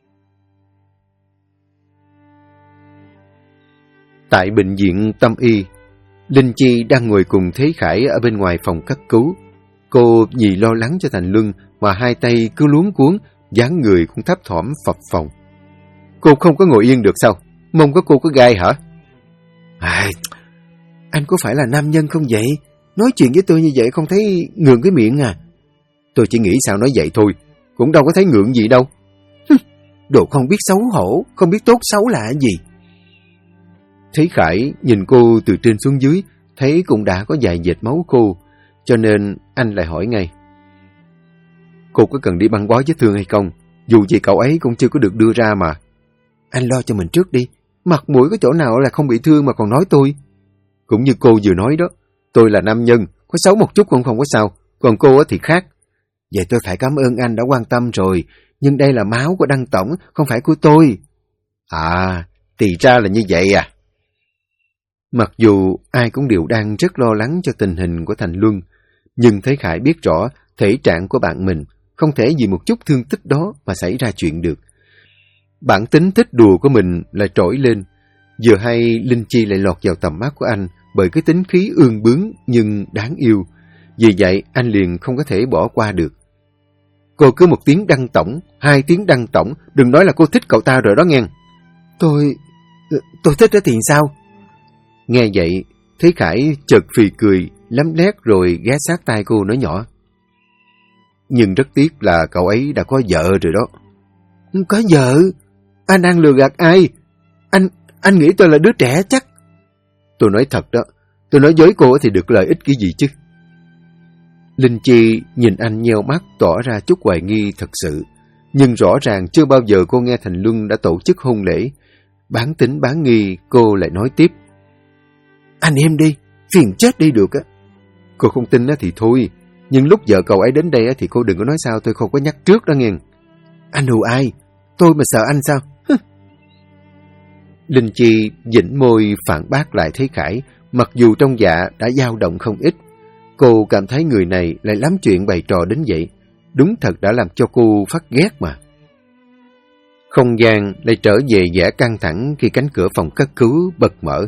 Tại bệnh viện Tâm Y, Linh Chi đang ngồi cùng Thế Khải ở bên ngoài phòng cấp cứu. Cô vì lo lắng cho Thành Luân mà hai tay cứ luống cuống, dáng người cũng thấp thỏm phập phồng. Cô không có ngồi yên được sao? Mông của cô có gai hả? Anh có phải là nam nhân không vậy? Nói chuyện với tôi như vậy không thấy ngượng cái miệng à? Tôi chỉ nghĩ sao nói vậy thôi, cũng đâu có thấy ngượng gì đâu. Đồ không biết xấu hổ, không biết tốt xấu là gì. Thế Khải nhìn cô từ trên xuống dưới, thấy cũng đã có vài vệt máu khô, cho nên anh lại hỏi ngay. Cô có cần đi băng bó vết thương hay không? Dù gì cậu ấy cũng chưa có được đưa ra mà. Anh lo cho mình trước đi, mặt mũi có chỗ nào là không bị thương mà còn nói tôi. Cũng như cô vừa nói đó, tôi là nam nhân, có xấu một chút cũng không có sao, còn cô thì khác. Vậy tôi phải cảm ơn anh đã quan tâm rồi, nhưng đây là máu của Đăng Tổng, không phải của tôi. À, thì ra là như vậy à. Mặc dù ai cũng đều đang rất lo lắng cho tình hình của Thành Luân, nhưng Thế Khải biết rõ thể trạng của bạn mình không thể vì một chút thương tích đó mà xảy ra chuyện được. Bản tính thích đùa của mình lại trỗi lên, vừa hay Linh Chi lại lọt vào tầm mắt của anh bởi cái tính khí ương bướng nhưng đáng yêu. Vì vậy anh liền không có thể bỏ qua được. Cô cứ một tiếng Đăng Tổng, 2 tiếng Đăng Tổng, đừng nói là cô thích cậu ta rồi đó nghe. Tôi thích đó thì sao? Nghe vậy, Thế Khải chợt phì cười, lấm lét rồi ghé sát tai cô nói nhỏ. Nhưng rất tiếc là cậu ấy đã có vợ rồi đó. Có vợ? Anh đang lừa gạt ai? Anh nghĩ tôi là đứa trẻ chắc. Tôi nói thật đó, tôi nói dối cô thì được lợi ích cái gì chứ? Linh Chi nhìn anh nheo mắt tỏ ra chút hoài nghi thật sự. Nhưng rõ ràng chưa bao giờ cô nghe Thành Luân đã tổ chức hôn lễ. Bán tính bán nghi, cô lại nói tiếp. Anh em đi, phiền chết đi được á. Cô không tin á thì thôi, Nhưng lúc vợ cậu ấy đến đây thì cô đừng có nói sao tôi không có nhắc trước đó nghe. Anh hù ai? Tôi mà sợ anh sao? Linh Chi dĩnh môi phản bác lại Thế Khải, mặc dù trong dạ đã dao động không ít. Cô cảm thấy người này lại lắm chuyện bày trò đến vậy. Đúng thật đã làm cho cô phát ghét mà. Không gian lại trở về vẻ căng thẳng khi cánh cửa phòng cấp cứu bật mở.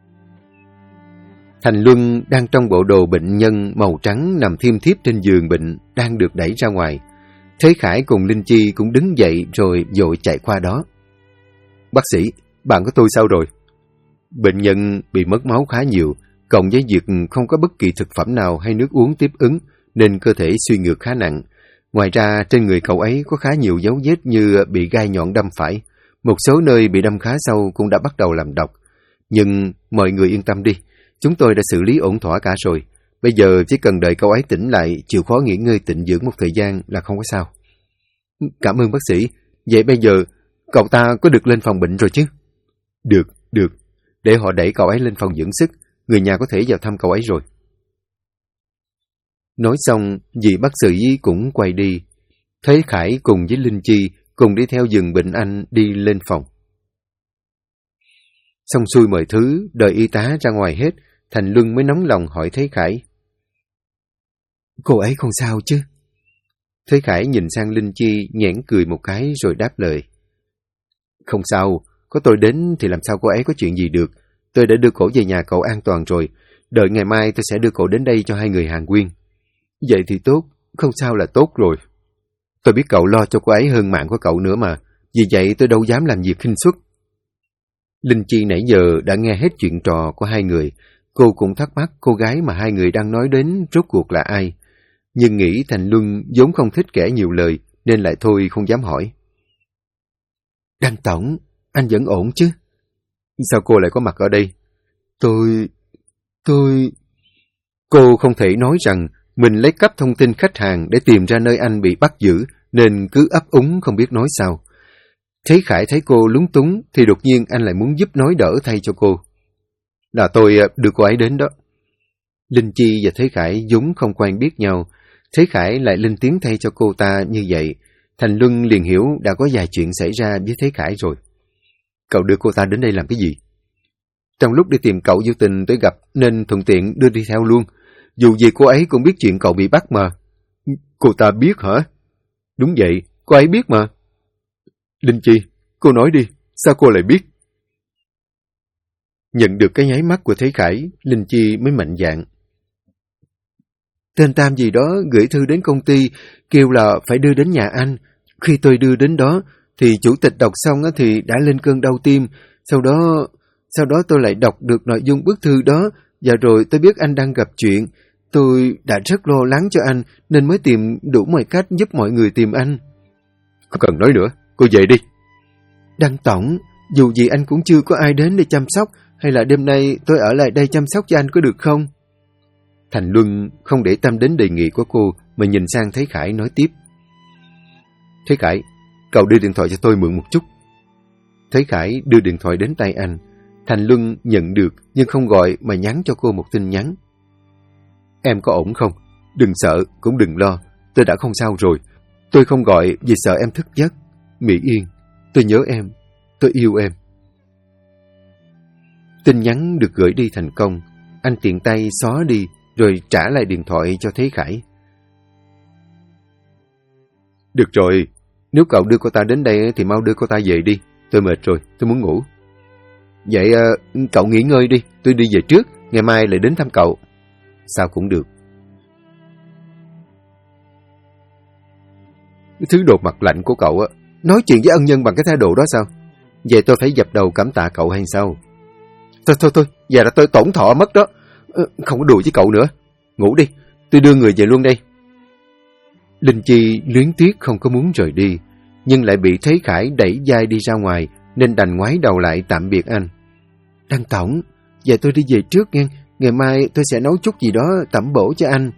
Thành Luân đang trong bộ đồ bệnh nhân màu trắng nằm thiêm thiếp trên giường bệnh đang được đẩy ra ngoài. Thế Khải cùng Linh Chi cũng đứng dậy rồi vội chạy qua đó. Bác sĩ, bạn của tôi sao rồi? Bệnh nhân bị mất máu khá nhiều, cộng với việc không có bất kỳ thực phẩm nào hay nước uống tiếp ứng nên cơ thể suy nhược khá nặng. Ngoài ra trên người cậu ấy có khá nhiều dấu vết như bị gai nhọn đâm phải. Một số nơi bị đâm khá sâu cũng đã bắt đầu làm độc. Nhưng mọi người yên tâm đi, chúng tôi đã xử lý ổn thỏa cả rồi. Bây giờ chỉ cần đợi cậu ấy tỉnh lại, chịu khó nghỉ ngơi tịnh dưỡng một thời gian là không có sao. Cảm ơn bác sĩ. Vậy bây giờ cậu ta có được lên phòng bệnh rồi chứ? Được. Để họ đẩy cậu ấy lên phòng dưỡng sức. Người nhà có thể vào thăm cậu ấy rồi. Nói xong, dì bác sĩ cũng quay đi. Thế Khải cùng với Linh Chi cùng đi theo giường bệnh anh đi lên phòng. Xong xuôi mọi thứ, đợi y tá ra ngoài hết, Thành Luân mới nóng lòng hỏi Thế Khải. Cô ấy không sao chứ? Thế Khải nhìn sang Linh Chi, nhoẻn cười một cái rồi đáp lời. Không sao, có tôi đến thì làm sao cô ấy có chuyện gì được. Tôi đã đưa cổ về nhà cậu an toàn rồi. Đợi ngày mai tôi sẽ đưa cậu đến đây cho hai người hàn huyên. Vậy thì tốt, không sao là tốt rồi. Tôi biết cậu lo cho cô ấy hơn mạng của cậu nữa mà. Vì vậy tôi đâu dám làm việc khinh suất. Linh Chi nãy giờ đã nghe hết chuyện trò của hai người. Cô cũng thắc mắc cô gái mà hai người đang nói đến rốt cuộc là ai. Nhưng nghĩ Thành Luân vốn không thích kẻ nhiều lời nên lại thôi không dám hỏi. Đăng tổng, anh vẫn ổn chứ? Sao cô lại có mặt ở đây? Tôi... Cô không thể nói rằng mình lấy cắp thông tin khách hàng để tìm ra nơi anh bị bắt giữ nên cứ ấp úng không biết nói sao. Thế Khải thấy cô lúng túng thì đột nhiên anh lại muốn giúp nói đỡ thay cho cô. Là tôi đưa cô ấy đến đó. Linh Chi và Thế Khải vốn không quen biết nhau. Thế Khải lại lên tiếng thay cho cô ta như vậy. Thành Luân liền hiểu đã có vài chuyện xảy ra với Thế Khải rồi. Cậu đưa cô ta đến đây làm cái gì? Trong lúc đi tìm cậu vô tình tôi gặp nên thuận tiện đưa đi theo luôn. Dù gì cô ấy cũng biết chuyện cậu bị bắt mà. Cô ta biết hả? Đúng vậy, cô ấy biết mà. Linh Chi, cô nói đi, sao cô lại biết? Nhận được cái nháy mắt của Thế Khải, Linh Chi mới mạnh dạn. Tên Tam gì đó gửi thư đến công ty, kêu là phải đưa đến nhà anh. Khi tôi đưa đến đó, thì chủ tịch đọc xong thì đã lên cơn đau tim. Sau đó tôi lại đọc được nội dung bức thư đó, và rồi tôi biết anh đang gặp chuyện. Tôi đã rất lo lắng cho anh, nên mới tìm đủ mọi cách giúp mọi người tìm anh. Không cần nói nữa, cô về đi. Đăng tổng, dù gì anh cũng chưa có ai đến để chăm sóc, hay là đêm nay tôi ở lại đây chăm sóc cho anh có được không? Thành Luân không để tâm đến đề nghị của cô, mà nhìn sang Thế Khải nói tiếp. Thế Khải, cậu đưa điện thoại cho tôi mượn một chút. Thế Khải đưa điện thoại đến tay anh. Thành Luân nhận được nhưng không gọi mà nhắn cho cô một tin nhắn. Em có ổn không? Đừng sợ, cũng đừng lo. Tôi đã không sao rồi. Tôi không gọi vì sợ em thức giấc. Mỹ Yên, tôi nhớ em. Tôi yêu em. Tin nhắn được gửi đi thành công. Anh tiện tay xóa đi rồi trả lại điện thoại cho Thế Khải. Được rồi, nếu cậu đưa cô ta đến đây thì mau đưa cô ta về đi. Tôi mệt rồi, tôi muốn ngủ. Vậy cậu nghỉ ngơi đi, tôi đi về trước, ngày mai lại đến thăm cậu. Sao cũng được. Cái thứ đồ mặt lạnh của cậu nói chuyện với ân nhân bằng cái thái độ đó sao? Vậy tôi phải dập đầu cảm tạ cậu hay sao? Thôi, giờ là tôi tổn thọ mất đó. Không có đùa với cậu nữa. Ngủ đi, tôi đưa người về luôn đây. Linh Chi luyến tiếc không có muốn rời đi, nhưng lại bị Thế Khải đẩy vai đi ra ngoài, nên đành ngoái đầu lại tạm biệt anh. Đăng tổng, giờ tôi đi về trước nghe. Ngày mai tôi sẽ nấu chút gì đó tẩm bổ cho anh.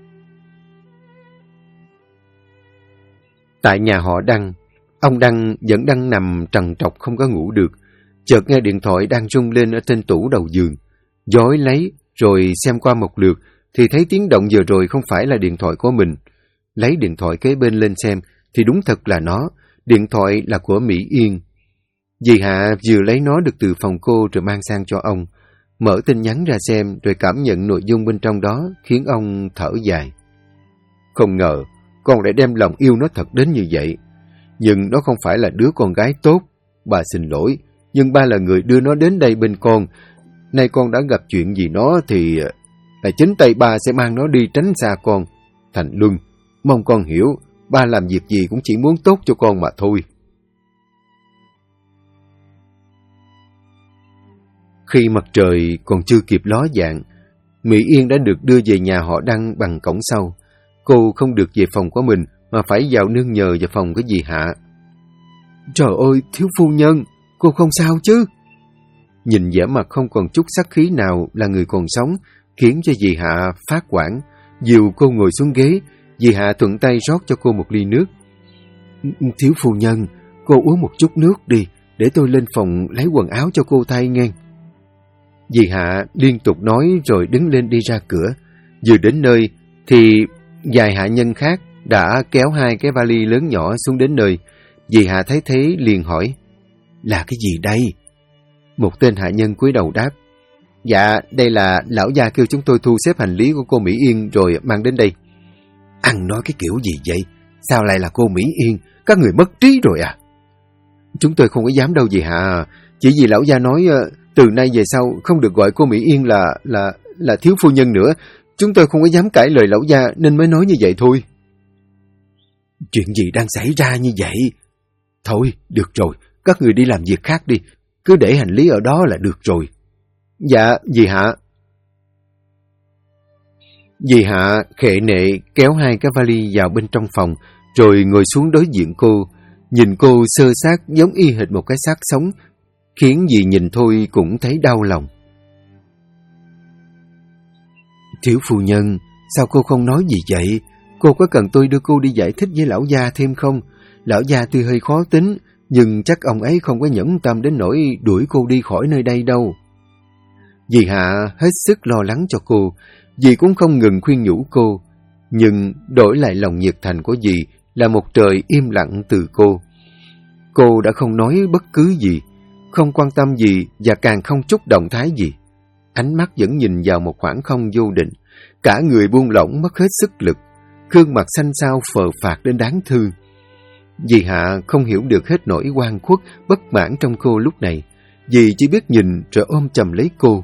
Tại nhà họ Đăng, ông Đăng vẫn đang nằm trằn trọc không có ngủ được. Chợt nghe điện thoại đang rung lên ở trên tủ đầu giường. Dối lấy rồi xem qua một lượt, thì thấy tiếng động vừa rồi không phải là điện thoại của mình. Lấy điện thoại kế bên lên xem thì đúng thật là nó, điện thoại là của Mỹ Yên. Dì Hạ vừa lấy nó được từ phòng cô rồi mang sang cho ông. Mở tin nhắn ra xem rồi cảm nhận nội dung bên trong đó khiến ông thở dài. Không ngờ con lại đem lòng yêu nó thật đến như vậy. Nhưng nó không phải là đứa con gái tốt. Bà xin lỗi, nhưng ba là người đưa nó đến đây bên con. Nay con đã gặp chuyện gì nó thì là chính tay ba sẽ mang nó đi tránh xa con. Thành Luân, mong con hiểu, ba làm việc gì cũng chỉ muốn tốt cho con mà thôi. Khi mặt trời còn chưa kịp ló dạng, Mỹ Yên đã được đưa về nhà họ Đăng bằng cổng sau. Cô không được về phòng của mình mà phải vào nương nhờ vào phòng của dì Hạ. Trời ơi, thiếu phu nhân, cô không sao chứ? Nhìn vẻ mặt không còn chút sắc khí nào là người còn sống, khiến cho dì Hạ phát hoảng. Dìu cô ngồi xuống ghế, dì Hạ thuận tay rót cho cô một ly nước. Thiếu phu nhân, cô uống một chút nước đi, để tôi lên phòng lấy quần áo cho cô thay nghe. Dì Hạ liên tục nói rồi đứng lên đi ra cửa. Vừa đến nơi thì vài hạ nhân khác đã kéo hai cái vali lớn nhỏ xuống đến nơi. Dì Hạ thấy thế liền hỏi, là cái gì đây? Một tên hạ nhân cúi đầu đáp, dạ, đây là lão gia kêu chúng tôi thu xếp hành lý của cô Mỹ Yên rồi mang đến đây. Ăn nói cái kiểu gì vậy? Sao lại là cô Mỹ Yên? Các người mất trí rồi à? Chúng tôi không có dám đâu dì Hạ. Chỉ vì lão gia nói từ nay về sau không được gọi cô Mỹ Yên là thiếu phu nhân nữa. Chúng tôi không có dám cãi lời lão gia nên mới nói như vậy thôi. Chuyện gì đang xảy ra như vậy? Thôi, được rồi, các người đi làm việc khác đi. Cứ để hành lý ở đó là được rồi. Dạ, dì Hạ. Dì Hạ khệ nệ kéo hai cái vali vào bên trong phòng, rồi ngồi xuống đối diện cô. Nhìn cô xơ xác giống y hệt một cái xác sống, khiến dì nhìn thôi cũng thấy đau lòng. Thiếu phu nhân, sao cô không nói gì vậy? Cô có cần tôi đưa cô đi giải thích với lão gia thêm không? Lão gia tuy hơi khó tính, nhưng chắc ông ấy không có nhẫn tâm đến nỗi đuổi cô đi khỏi nơi đây đâu. Dì Hạ hết sức lo lắng cho cô, dì cũng không ngừng khuyên nhủ cô, nhưng đổi lại lòng nhiệt thành của dì là một trời im lặng từ cô. Cô đã không nói bất cứ gì, không quan tâm gì và càng không chút động thái gì. Ánh mắt vẫn nhìn vào một khoảng không vô định, cả người buông lỏng mất hết sức lực, gương mặt xanh xao phờ phạc đến đáng thương. Dì Hạ không hiểu được hết nỗi oan khuất, bất mãn trong cô lúc này. Dì chỉ biết nhìn rồi ôm chầm lấy cô.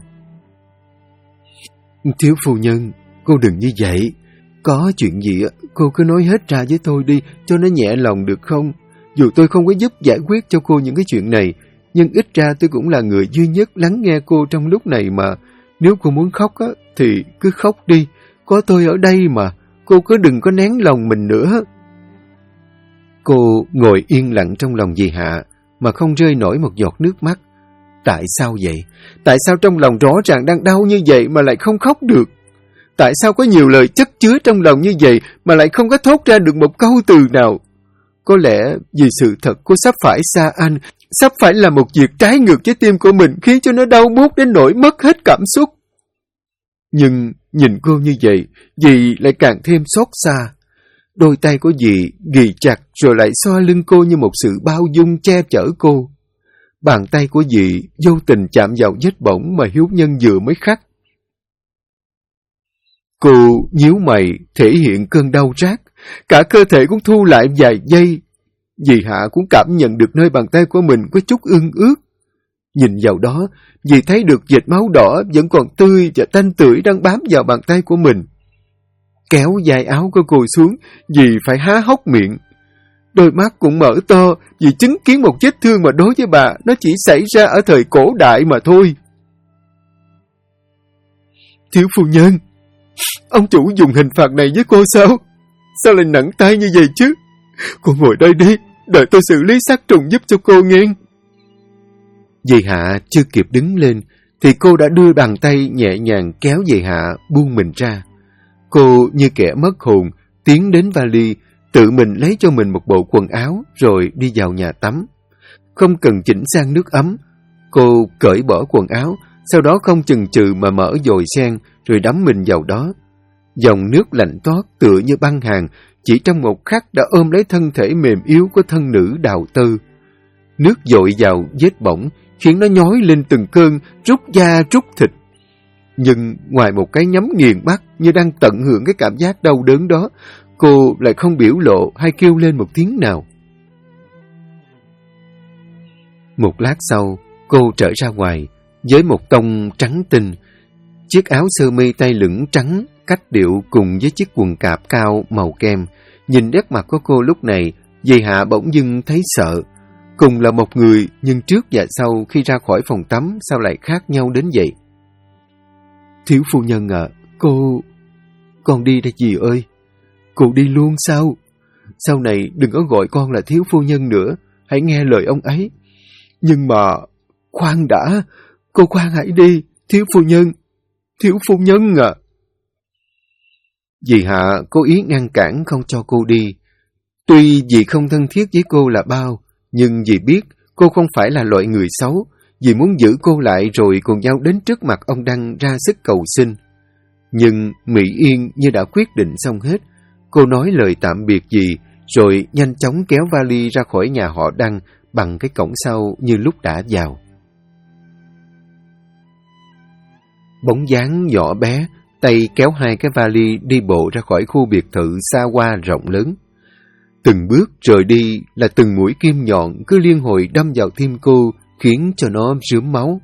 Thiếu phu nhân, cô đừng như vậy. Có chuyện gì cô cứ nói hết ra với tôi đi, cho nó nhẹ lòng được không? Dù tôi không có giúp giải quyết cho cô những cái chuyện này, nhưng ít ra tôi cũng là người duy nhất lắng nghe cô trong lúc này mà. Nếu cô muốn khóc thì cứ khóc đi. Có tôi ở đây mà, cô cứ đừng có nén lòng mình nữa. Cô ngồi yên lặng trong lòng dì Hạ mà không rơi nổi một giọt nước mắt. Tại sao vậy? Tại sao trong lòng rõ ràng đang đau như vậy mà lại không khóc được? Tại sao có nhiều lời chất chứa trong lòng như vậy mà lại không có thốt ra được một câu từ nào? Có lẽ vì sự thật cô sắp phải xa anh, sắp phải là một việc trái ngược với tim của mình, khiến cho nó đau buốt đến nỗi mất hết cảm xúc. Nhưng nhìn cô như vậy, dì lại càng thêm xót xa. Đôi tay của dì ghì chặt rồi lại xoa lưng cô như một sự bao dung che chở cô. Bàn tay của dì vô tình chạm vào vết bỏng mà hiếu nhân vừa mới khắc. Cô nhíu mày thể hiện cơn đau rát, cả cơ thể cũng thu lại vài giây. Dì Hạ cũng cảm nhận được nơi bàn tay của mình có chút ương ướt. Nhìn vào đó, dì thấy được vệt máu đỏ vẫn còn tươi và tanh tưởi đang bám vào bàn tay của mình. Kéo vai áo của cô xuống, dì phải há hốc miệng. Đôi mắt cũng mở to vì chứng kiến một vết thương mà đối với bà nó chỉ xảy ra ở thời cổ đại mà thôi. Thiếu phu nhân, ông chủ dùng hình phạt này với cô sao? Sao lại nặng tay như vậy chứ? Cô ngồi đây đi, đợi tôi xử lý sát trùng giúp cho cô nghe. Dì Hạ chưa kịp đứng lên thì cô đã đưa bàn tay nhẹ nhàng kéo dì Hạ buông mình ra. Cô như kẻ mất hồn tiến đến vali, tự mình lấy cho mình một bộ quần áo rồi đi vào nhà tắm. Không cần chỉnh sang nước ấm, cô cởi bỏ quần áo, sau đó không chần chừ mà mở dồi sen rồi đắm mình vào đó. Dòng nước lạnh toát tựa như băng hàng, chỉ trong một khắc đã ôm lấy thân thể mềm yếu của thân nữ đào tơ. Nước dội vào vết bỏng, khiến nó nhói lên từng cơn, rút da rút thịt. Nhưng ngoài một cái nhắm nghiền mắt như đang tận hưởng cái cảm giác đau đớn đó, cô lại không biểu lộ hay kêu lên một tiếng nào. Một lát sau, cô trở ra ngoài, với một tông trắng tinh. Chiếc áo sơ mi tay lửng trắng, cách điệu cùng với chiếc quần cạp cao màu kem. Nhìn nét mặt của cô lúc này, dì Hạ bỗng dưng thấy sợ. Cùng là một người, nhưng trước và sau khi ra khỏi phòng tắm sao lại khác nhau đến vậy? Thiếu phu nhân ạ, con đi đây dì ơi. Cô đi luôn sao? Sau này đừng có gọi con là thiếu phu nhân nữa, hãy nghe lời ông ấy. Nhưng mà, khoan đã, cô khoan hãy đi, thiếu phu nhân ạ. Dì Hạ cố ý ngăn cản không cho cô đi. Tuy dì không thân thiết với cô là bao, nhưng dì biết cô không phải là loại người xấu. Dì muốn giữ cô lại rồi cùng nhau đến trước mặt ông Đăng ra sức cầu xin. Nhưng Mỹ Yên như đã quyết định xong hết. Cô nói lời tạm biệt dì, rồi nhanh chóng kéo vali ra khỏi nhà họ Đăng bằng cái cổng sau như lúc đã vào. Bóng dáng nhỏ bé, tay kéo hai cái vali đi bộ ra khỏi khu biệt thự xa hoa rộng lớn. Từng bước rời đi là từng mũi kim nhọn cứ liên hồi đâm vào tim cô, khiến cho nó rướm máu.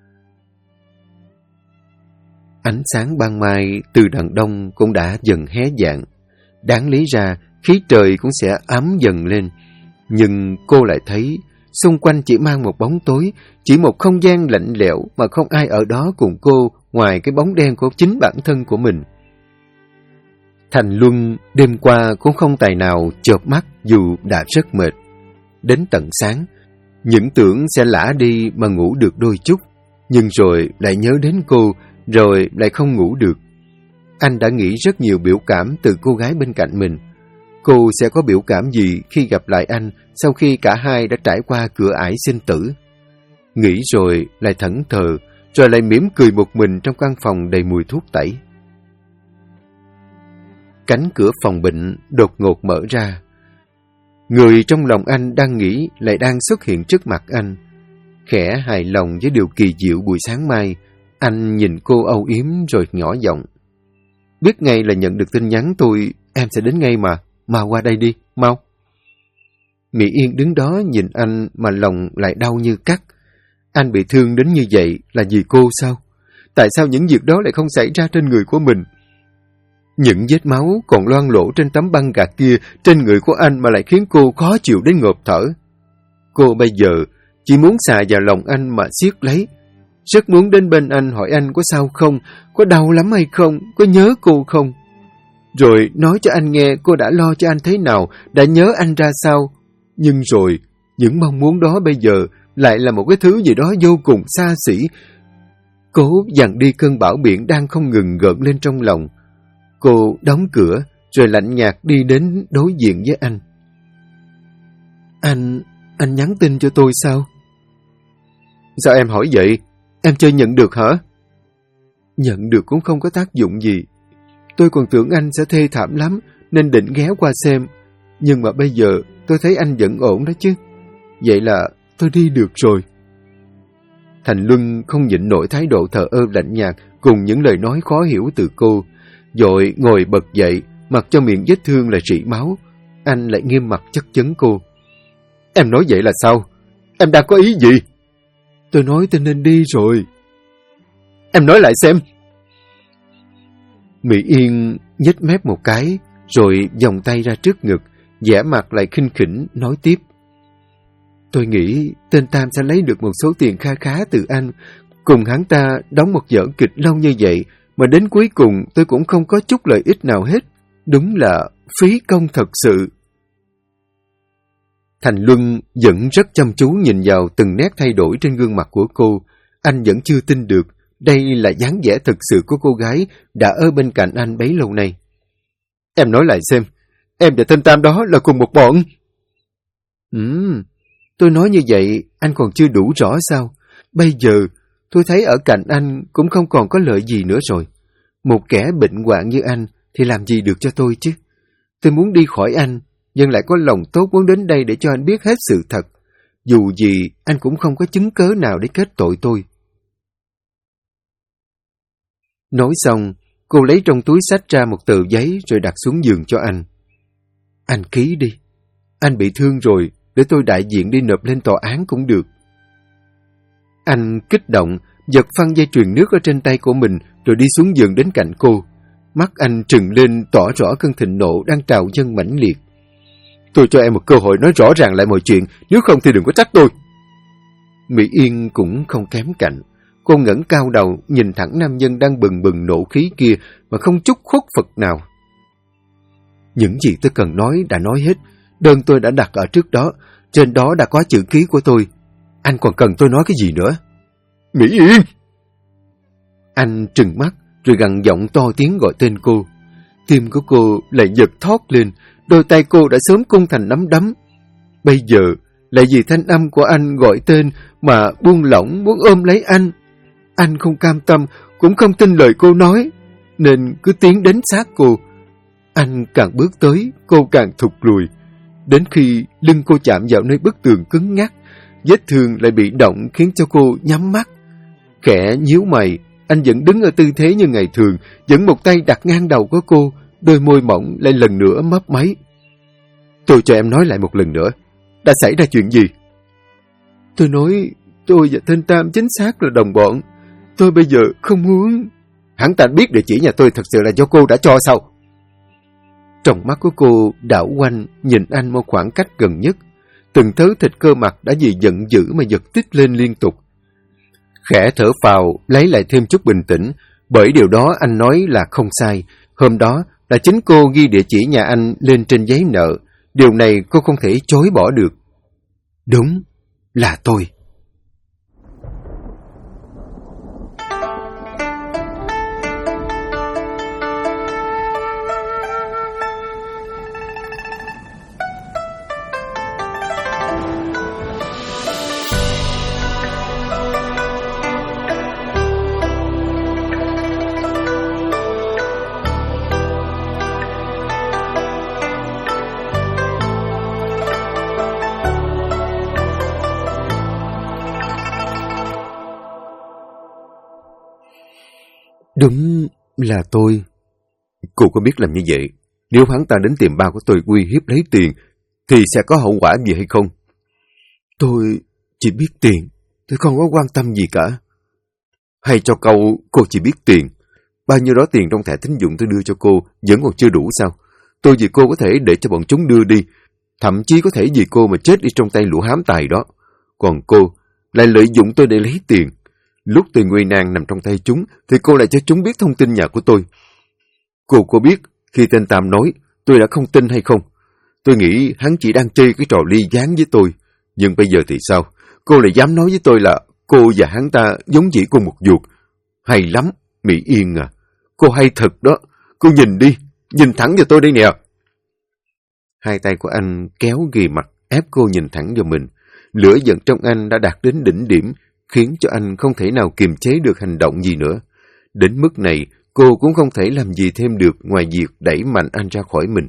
Ánh sáng ban mai từ đằng đông cũng đã dần hé dạng. Đáng lý ra, khí trời cũng sẽ ấm dần lên. Nhưng cô lại thấy, xung quanh chỉ mang một bóng tối, chỉ một không gian lạnh lẽo mà không ai ở đó cùng cô ngoài cái bóng đen của chính bản thân của mình. Thành Luân đêm qua cũng không tài nào chợp mắt dù đã rất mệt. Đến tận sáng, những tưởng sẽ lả đi mà ngủ được đôi chút, nhưng rồi lại nhớ đến cô, rồi lại không ngủ được. Anh đã nghĩ rất nhiều biểu cảm từ cô gái bên cạnh mình. Cô sẽ có biểu cảm gì khi gặp lại anh sau khi cả hai đã trải qua cửa ải sinh tử? Nghĩ rồi lại thẫn thờ, rồi lại mỉm cười một mình trong căn phòng đầy mùi thuốc tẩy. Cánh cửa phòng bệnh đột ngột mở ra. Người trong lòng anh đang nghĩ lại đang xuất hiện trước mặt anh. Khẽ hài lòng với điều kỳ diệu buổi sáng mai, anh nhìn cô âu yếm rồi nhỏ giọng. Biết ngay là nhận được tin nhắn tôi, em sẽ đến ngay mà. Mau qua đây đi, mau. Mỹ Yên đứng đó nhìn anh mà lòng lại đau như cắt. Anh bị thương đến như vậy là vì cô sao? Tại sao những việc đó lại không xảy ra trên người của mình? Những vết máu còn loang lổ trên tấm băng gạc kia trên người của anh mà lại khiến cô khó chịu đến ngộp thở. Cô bây giờ chỉ muốn xà vào lòng anh mà siết lấy. Rất muốn đến bên anh hỏi anh có sao không, có đau lắm hay không, có nhớ cô không. Rồi nói cho anh nghe cô đã lo cho anh thế nào, đã nhớ anh ra sao. Nhưng rồi, những mong muốn đó bây giờ lại là một cái thứ gì đó vô cùng xa xỉ. Cố dằn đi cơn bão biển đang không ngừng gợn lên trong lòng. Cô đóng cửa, rồi lạnh nhạt đi đến đối diện với anh. Anh nhắn tin cho tôi sao? Sao em hỏi vậy? Em chưa nhận được hả? Nhận được cũng không có tác dụng gì. Tôi còn tưởng anh sẽ thê thảm lắm, nên định ghé qua xem. Nhưng mà bây giờ tôi thấy anh vẫn ổn đó chứ. Vậy là tôi đi được rồi. Thành Luân không nhịn nổi thái độ thờ ơ lạnh nhạt cùng những lời nói khó hiểu từ cô. Rồi ngồi bật dậy, mặc cho miệng vết thương là rỉ máu. Anh lại nghiêm mặt chất vấn cô. Em nói vậy là sao? Em đang có ý gì? Tôi nói tôi nên đi rồi. Em nói lại xem. Mỹ Yên nhếch mép một cái, rồi vòng tay ra trước ngực, vẻ mặt lại khinh khỉnh nói tiếp. Tôi nghĩ tên Tam sẽ lấy được một số tiền kha khá từ anh. Cùng hắn ta đóng một vở kịch lâu như vậy, mà đến cuối cùng tôi cũng không có chút lợi ích nào hết. Đúng là phí công thật sự. Thành Luân vẫn rất chăm chú nhìn vào từng nét thay đổi trên gương mặt của cô. Anh vẫn chưa tin được đây là dáng vẻ thực sự của cô gái đã ở bên cạnh anh bấy lâu nay. Em nói lại xem, em và tên Tam đó là cùng một bọn. Tôi nói như vậy anh còn chưa đủ rõ sao? Bây giờ tôi thấy ở cạnh anh cũng không còn có lợi gì nữa rồi. Một kẻ bệnh hoạn như anh thì làm gì được cho tôi chứ? Tôi muốn đi khỏi anh, nhưng lại có lòng tốt muốn đến đây để cho anh biết hết sự thật. Dù gì, anh cũng không có chứng cớ nào để kết tội tôi. Nói xong, cô lấy trong túi xách ra một tờ giấy rồi đặt xuống giường cho anh. Anh ký đi. Anh bị thương rồi, để tôi đại diện đi nộp lên tòa án cũng được. Anh kích động, giật phăng dây chuyền nước ở trên tay của mình rồi đi xuống giường đến cạnh cô. Mắt anh trừng lên tỏ rõ cơn thịnh nộ đang trào dâng mãnh liệt. Tôi cho em một cơ hội nói rõ ràng lại mọi chuyện, nếu không thì đừng có trách tôi. Mỹ Yên cũng không kém cạnh. Cô ngẩng cao đầu, nhìn thẳng nam nhân đang bừng bừng nộ khí kia mà không chút khuất phục nào. Những gì tôi cần nói đã nói hết. Đơn tôi đã đặt ở trước đó, trên đó đã có chữ ký của tôi. Anh còn cần tôi nói cái gì nữa? Mỹ Yên! Anh trừng mắt, rồi gằn giọng to tiếng gọi tên cô. Tim của cô lại giật thót lên, đôi tay cô đã sớm cung thành nắm đấm. Bây giờ, lại vì thanh âm của anh gọi tên mà buông lỏng muốn ôm lấy anh. Anh không cam tâm, cũng không tin lời cô nói, nên cứ tiến đến sát cô. Anh càng bước tới, cô càng thụt lùi. Đến khi lưng cô chạm vào nơi bức tường cứng ngắc, vết thương lại bị động khiến cho cô nhắm mắt. Khẽ nhíu mày, anh vẫn đứng ở tư thế như ngày thường, vẫn một tay đặt ngang đầu của cô, đôi môi mỏng lại lần nữa mấp máy. Tôi cho em nói lại một lần nữa, đã xảy ra chuyện gì? Tôi nói tôi và Thanh Tam chính xác là đồng bọn. Tôi bây giờ không muốn... Hắn ta biết địa chỉ nhà tôi thật sự là do cô đã cho sao? Trong mắt của cô đảo quanh nhìn anh một khoảng cách gần nhất. Từng thớ thịt cơ mặt đã vì giận dữ mà giật tít lên liên tục. Khẽ thở phào, lấy lại thêm chút bình tĩnh, bởi điều đó anh nói là không sai. Hôm đó là chính cô ghi địa chỉ nhà anh lên trên giấy nợ. Điều này cô không thể chối bỏ được. Đúng, là tôi. Đúng là tôi. Cô có biết làm như vậy, nếu hắn ta đến tìm ba của tôi uy hiếp lấy tiền, thì sẽ có hậu quả gì hay không? Tôi chỉ biết tiền, tôi không có quan tâm gì cả. Hay cho câu cô chỉ biết tiền, bao nhiêu đó tiền trong thẻ tín dụng tôi đưa cho cô vẫn còn chưa đủ sao? Tôi vì cô có thể để cho bọn chúng đưa đi, thậm chí có thể vì cô mà chết đi trong tay lũ hám tài đó. Còn cô lại lợi dụng tôi để lấy tiền. Lúc tôi nguy nan nằm trong tay chúng, thì cô lại cho chúng biết thông tin nhà của tôi. Cô có biết khi tên Tam nói, tôi đã không tin hay không? Tôi nghĩ hắn chỉ đang chơi cái trò ly gián với tôi. Nhưng bây giờ thì sao? Cô lại dám nói với tôi là cô và hắn ta giống chỉ cùng một ruột. Hay lắm, Mỹ Yên à. Cô hay thật đó. Cô nhìn đi, nhìn thẳng vào tôi đây nè. Hai tay của anh kéo ghì mặt, ép cô nhìn thẳng vào mình. Lửa giận trong anh đã đạt đến đỉnh điểm, khiến cho anh không thể nào kiềm chế được hành động gì nữa. Đến mức này, cô cũng không thể làm gì thêm được ngoài việc đẩy mạnh anh ra khỏi mình.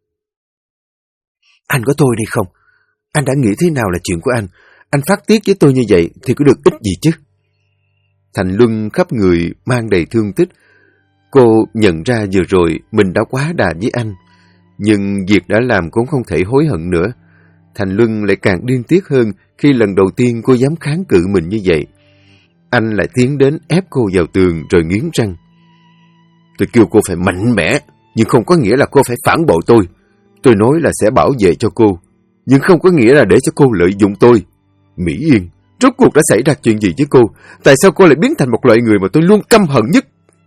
Anh có tôi đây không? Anh đã nghĩ thế nào là chuyện của anh? Anh phát tiết với tôi như vậy thì có được ích gì chứ? Thành Luân khắp người mang đầy thương tích. Cô nhận ra vừa rồi mình đã quá đà với anh. Nhưng việc đã làm cũng không thể hối hận nữa. Thành Luân lại càng điên tiết hơn khi lần đầu tiên cô dám kháng cự mình như vậy. Anh lại tiến đến ép cô vào tường rồi nghiến răng. Tôi kêu cô phải mạnh mẽ, nhưng không có nghĩa là cô phải phản bội tôi. Tôi nói là sẽ bảo vệ cho cô, nhưng không có nghĩa là để cho cô lợi dụng tôi. Mỹ Yên, rốt cuộc đã xảy ra chuyện gì với cô? Tại sao cô lại biến thành một loại người mà tôi luôn căm hận nhất?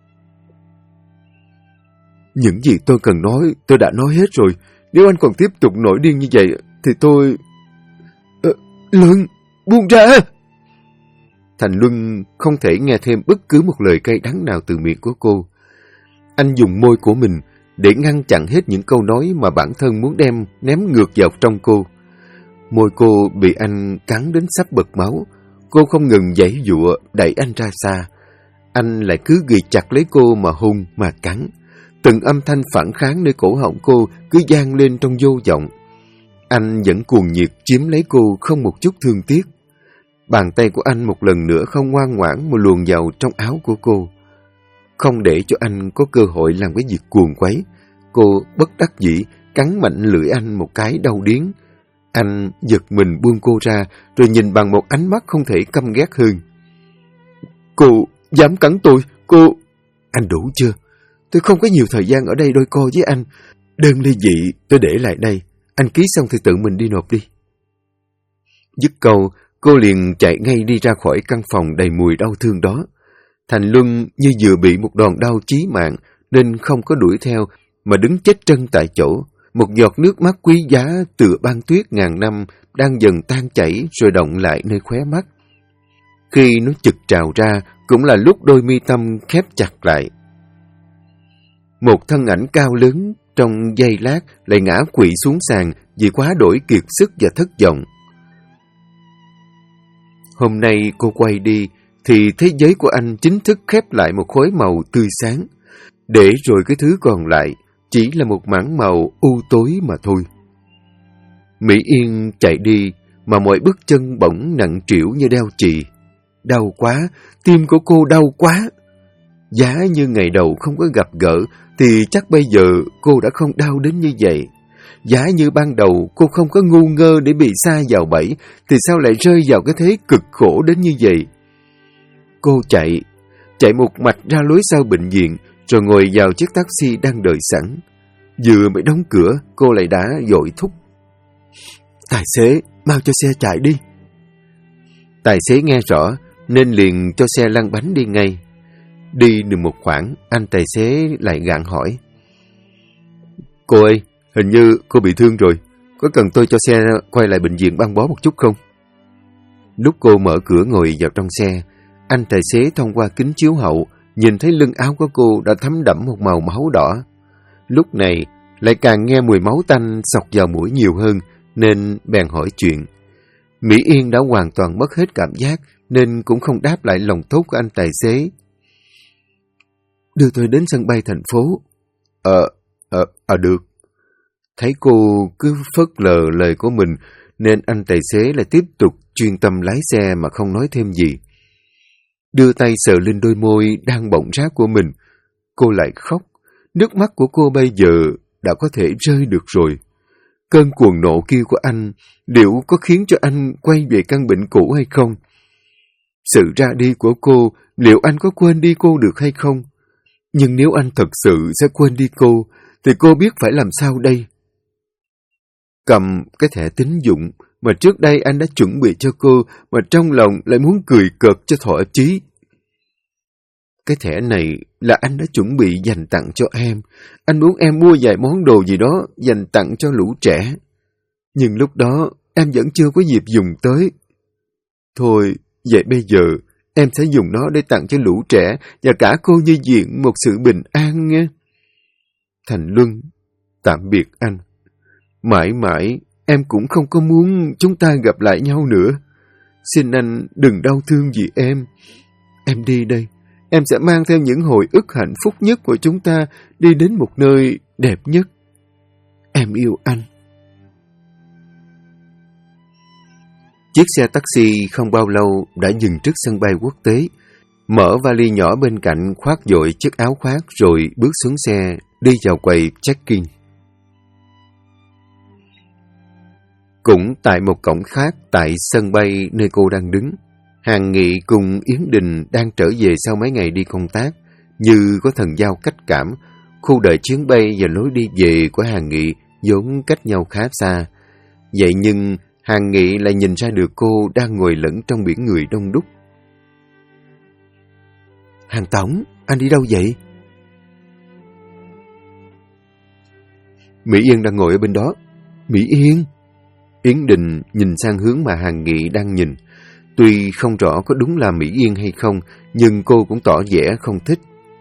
Những gì tôi cần nói, tôi đã nói hết rồi. Nếu anh còn tiếp tục nổi điên như vậy, thì tôi... Luân, buông ra! Thành Luân không thể nghe thêm bất cứ một lời cay đắng nào từ miệng của cô. Anh dùng môi của mình để ngăn chặn hết những câu nói mà bản thân muốn đem ném ngược vào trong cô. Môi cô bị anh cắn đến sắp bật máu. Cô không ngừng giãy giụa đẩy anh ra xa. Anh lại cứ ghì chặt lấy cô mà hôn mà cắn. từng âm thanh phản kháng nơi cổ họng cô cứ vang lên trong vô vọng. Anh vẫn cuồng nhiệt chiếm lấy cô không một chút thương tiếc. Bàn tay của anh một lần nữa không ngoan ngoãn mà luồn vào trong áo của cô. Không để cho anh có cơ hội làm cái việc cuồng quấy, cô bất đắc dĩ cắn mạnh lưỡi anh một cái đau điếng. Anh giật mình buông cô ra, rồi nhìn bằng một ánh mắt không thể căm ghét hơn. Cô dám cắn tôi, cô... Anh đủ chưa? Tôi không có nhiều thời gian ở đây đôi co với anh. Đơn ly dị tôi để lại đây. Anh ký xong thì tự mình đi nộp đi. Dứt câu, cô liền chạy ngay đi ra khỏi căn phòng đầy mùi đau thương đó. Thành Luân như vừa bị một đòn đau chí mạng nên không có đuổi theo mà đứng chết trân tại chỗ. Một giọt nước mắt quý giá tựa băng tuyết ngàn năm đang dần tan chảy rồi đọng lại nơi khóe mắt. Khi nó chực trào ra cũng là lúc đôi mi tâm khép chặt lại. Một thân ảnh cao lớn trong giây lát lại ngã quỵ xuống sàn vì quá đổi kiệt sức và thất vọng. Hôm nay cô quay đi thì thế giới của anh chính thức khép lại một khối màu tươi sáng, để rồi cái thứ còn lại chỉ là một mảng màu u tối mà thôi. Mỹ Yên chạy đi mà mọi bước chân bỗng nặng trĩu như đeo chì. Đau quá, tim của cô đau quá. Giá như ngày đầu không có gặp gỡ thì chắc bây giờ cô đã không đau đến như vậy. Giá như ban đầu cô không có ngu ngơ để bị sa vào bẫy thì sao lại rơi vào cái thế cực khổ đến như vậy. Cô chạy một mạch ra lối sau bệnh viện rồi ngồi vào chiếc taxi đang đợi sẵn. Vừa mới đóng cửa cô lại đã vội thúc: Tài xế, mau cho xe chạy đi. Tài xế nghe rõ nên liền cho xe lăn bánh đi ngay. Đi được một khoảng, anh tài xế lại gạn hỏi: Cô ơi, hình như cô bị thương rồi. Có cần tôi cho xe quay lại bệnh viện băng bó một chút không? Lúc cô mở cửa ngồi vào trong xe, anh tài xế thông qua kính chiếu hậu nhìn thấy lưng áo của cô đã thấm đẫm một màu máu đỏ. Lúc này lại càng nghe mùi máu tanh xộc vào mũi nhiều hơn nên bèn hỏi chuyện. Mỹ Yên đã hoàn toàn mất hết cảm giác nên cũng không đáp lại lòng tốt của anh tài xế. Đưa tôi đến sân bay thành phố. Được. Thấy cô cứ phớt lờ lời của mình nên anh tài xế lại tiếp tục chuyên tâm lái xe mà không nói thêm gì. Đưa tay sờ lên đôi môi đang bỗng rát của mình. Cô lại khóc. Nước mắt của cô bây giờ đã có thể rơi được rồi. Cơn cuồng nộ kia của anh liệu có khiến cho anh quay về căn bệnh cũ hay không? Sự ra đi của cô, liệu anh có quên đi cô được hay không? Nhưng nếu anh thật sự sẽ quên đi cô, thì cô biết phải làm sao đây? Cầm cái thẻ tín dụng mà trước đây anh đã chuẩn bị cho cô, mà trong lòng lại muốn cười cợt cho thỏa chí. Cái thẻ này là anh đã chuẩn bị dành tặng cho em. Anh muốn em mua vài món đồ gì đó dành tặng cho lũ trẻ. Nhưng lúc đó em vẫn chưa có dịp dùng tới. Thôi, vậy bây giờ em sẽ dùng nó để tặng cho lũ trẻ và cả cô Như Diện một sự bình an nghe. Thành Luân, tạm biệt anh. Mãi mãi em cũng không có muốn chúng ta gặp lại nhau nữa. Xin anh đừng đau thương vì em. Em đi đây. Em sẽ mang theo những hồi ức hạnh phúc nhất của chúng ta đi đến một nơi đẹp nhất. Em yêu anh. Chiếc xe taxi không bao lâu đã dừng trước sân bay quốc tế. Mở vali nhỏ bên cạnh khoác vội chiếc áo khoác rồi bước xuống xe đi vào quầy check-in. Cũng tại một cổng khác tại sân bay nơi cô đang đứng, Hàn Nghị cùng Yến Đình đang trở về sau mấy ngày đi công tác. Như có thần giao cách cảm, khu đợi chuyến bay và lối đi về của Hàn Nghị vốn cách nhau khá xa. Vậy nhưng Hàn Nghị lại nhìn ra được cô đang ngồi lẫn trong biển người đông đúc. Hàn Tổng, anh đi đâu vậy? Mỹ Yên đang ngồi ở bên đó. Mỹ Yên? Yến Đình nhìn sang hướng mà Hàn Nghị đang nhìn. Tuy không rõ có đúng là Mỹ Yên hay không, nhưng cô cũng tỏ vẻ không thích.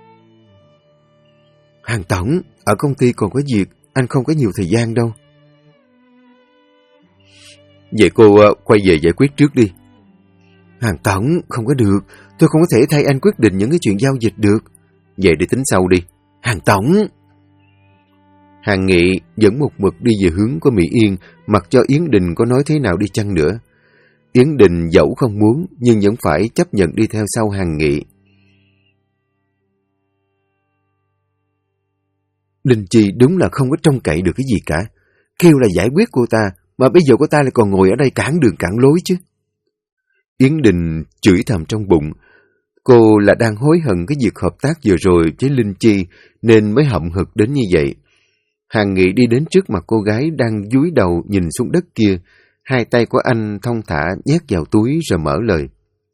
Hàn Tổng, ở công ty còn có việc, anh không có nhiều thời gian đâu. Vậy cô quay về giải quyết trước đi. Hàn Tổng, không có được, tôi không có thể thay anh quyết định những cái chuyện giao dịch được. Vậy để tính sau đi. Hàn Tổng! Hàng Nghị vẫn một mực đi về hướng của Mỹ Yên, mặc cho Yến Đình có nói thế nào đi chăng nữa. Yến Đình dẫu không muốn, nhưng vẫn phải chấp nhận đi theo sau Hàng Nghị. Linh Chi đúng là không có trông cậy được cái gì cả. Kêu là giải quyết cô ta, mà bây giờ cô ta lại còn ngồi ở đây cản đường cản lối chứ. Yến Đình chửi thầm trong bụng. Cô là đang hối hận cái việc hợp tác vừa rồi với Linh Chi nên mới hậm hực đến như vậy. Hàng Nghị đi đến trước mặt cô gái đang dúi đầu nhìn xuống đất kia. Hai tay của anh thong thả nhét vào túi rồi mở lời.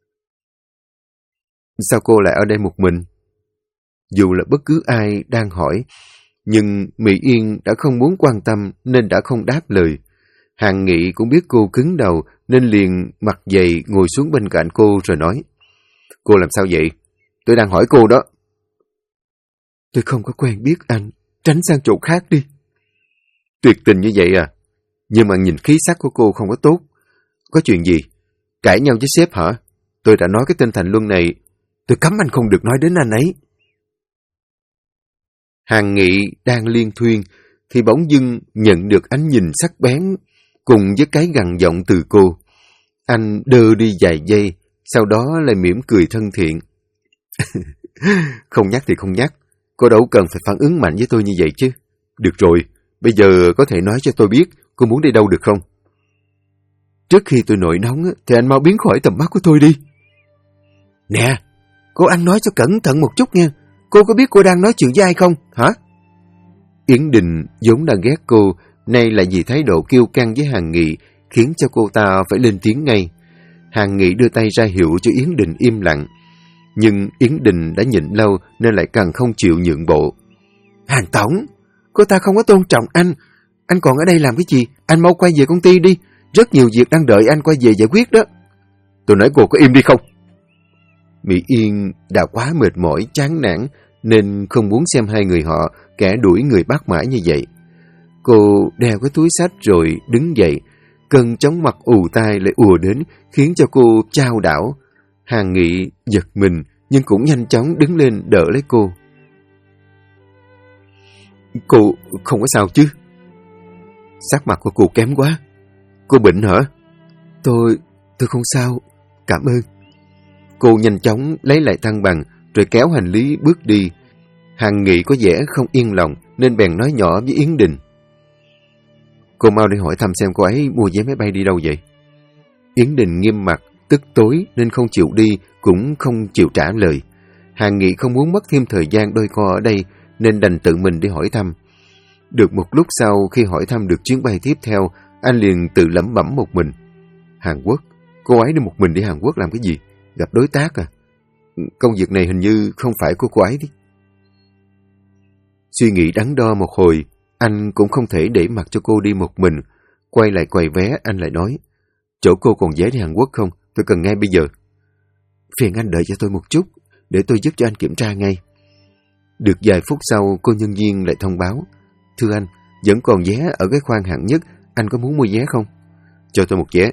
Sao cô lại ở đây một mình? Dù là bất cứ ai đang hỏi, nhưng Mỹ Yên đã không muốn quan tâm nên đã không đáp lời. Hàng Nghị cũng biết cô cứng đầu nên liền mặt dày ngồi xuống bên cạnh cô rồi nói. Cô làm sao vậy? Tôi đang hỏi cô đó. Tôi không có quen biết anh, tránh sang chỗ khác đi. Tuyệt tình như vậy à? Nhưng mà nhìn khí sắc của cô không có tốt. Có chuyện gì? Cãi nhau với sếp hả? Tôi đã nói cái tên Thành Luân này, tôi cấm anh không được nói đến anh ấy. Hàng Nghị đang liên thuyên thì bỗng dưng nhận được ánh nhìn sắc bén cùng với cái gằn giọng từ cô. Anh đơ đi vài giây, sau đó lại mỉm cười thân thiện. Không nhắc thì không nhắc, cô đâu cần phải phản ứng mạnh với tôi như vậy chứ. Được rồi, bây giờ có thể nói cho tôi biết cô muốn đi đâu được không? Trước khi tôi nổi nóng thì anh mau biến khỏi tầm mắt của tôi đi. Nè, cô ăn nói cho cẩn thận một chút nha. Cô có biết cô đang nói chuyện với ai không, hả? Yến Đình vốn đang ghét cô, nay lại vì thái độ kiêu căng với Hàng Nghị khiến cho cô ta phải lên tiếng ngay. Hàng Nghị đưa tay ra hiệu cho Yến Đình im lặng, nhưng Yến Đình đã nhịn lâu nên lại càng không chịu nhượng bộ. Hàng tổng, cô ta không có tôn trọng anh còn ở đây làm cái gì? Anh mau quay về công ty đi, rất nhiều việc đang đợi anh quay về giải quyết đó. Tôi nói cô có im đi không? Mỹ Yên đã quá mệt mỏi, chán nản nên không muốn xem hai người họ kẻ đuổi người bắt mãi như vậy. Cô đeo cái túi xách rồi đứng dậy, cơn chóng mặt ù tai lại ùa đến khiến cho cô chao đảo. Hàng Nghị giật mình nhưng cũng nhanh chóng đứng lên đỡ lấy cô. Cô không có sao chứ? Sắc mặt của cô kém quá. Cô bệnh hả? Tôi không sao, cảm ơn. Cô nhanh chóng lấy lại thăng bằng rồi kéo hành lý bước đi. Hàng Nghị có vẻ không yên lòng nên bèn nói nhỏ với Yến Đình. Cô mau đi hỏi thăm xem cô ấy mua vé máy bay đi đâu vậy? Yến Đình nghiêm mặt, tức tối nên không chịu đi, cũng không chịu trả lời. Hàng Nghị không muốn mất thêm thời gian đôi co ở đây nên đành tự mình đi hỏi thăm. Được một lúc sau, khi hỏi thăm được chuyến bay tiếp theo, anh liền tự lẩm bẩm một mình. Hàn Quốc? Cô ấy đi một mình đi Hàn Quốc làm cái gì? Gặp đối tác à? Công việc này hình như không phải của cô ấy đi. Suy nghĩ đắn đo một hồi, anh cũng không thể để mặc cho cô đi một mình. Quay lại quầy vé, anh lại nói. Chỗ cô còn vé đi Hàn Quốc không? Tôi cần ngay bây giờ. Phiền anh đợi cho tôi một chút, để tôi giúp cho anh kiểm tra ngay. Được vài phút sau, cô nhân viên lại thông báo. Thưa anh, vẫn còn vé ở cái khoang hạng nhất, anh có muốn mua vé không? Cho tôi một vé.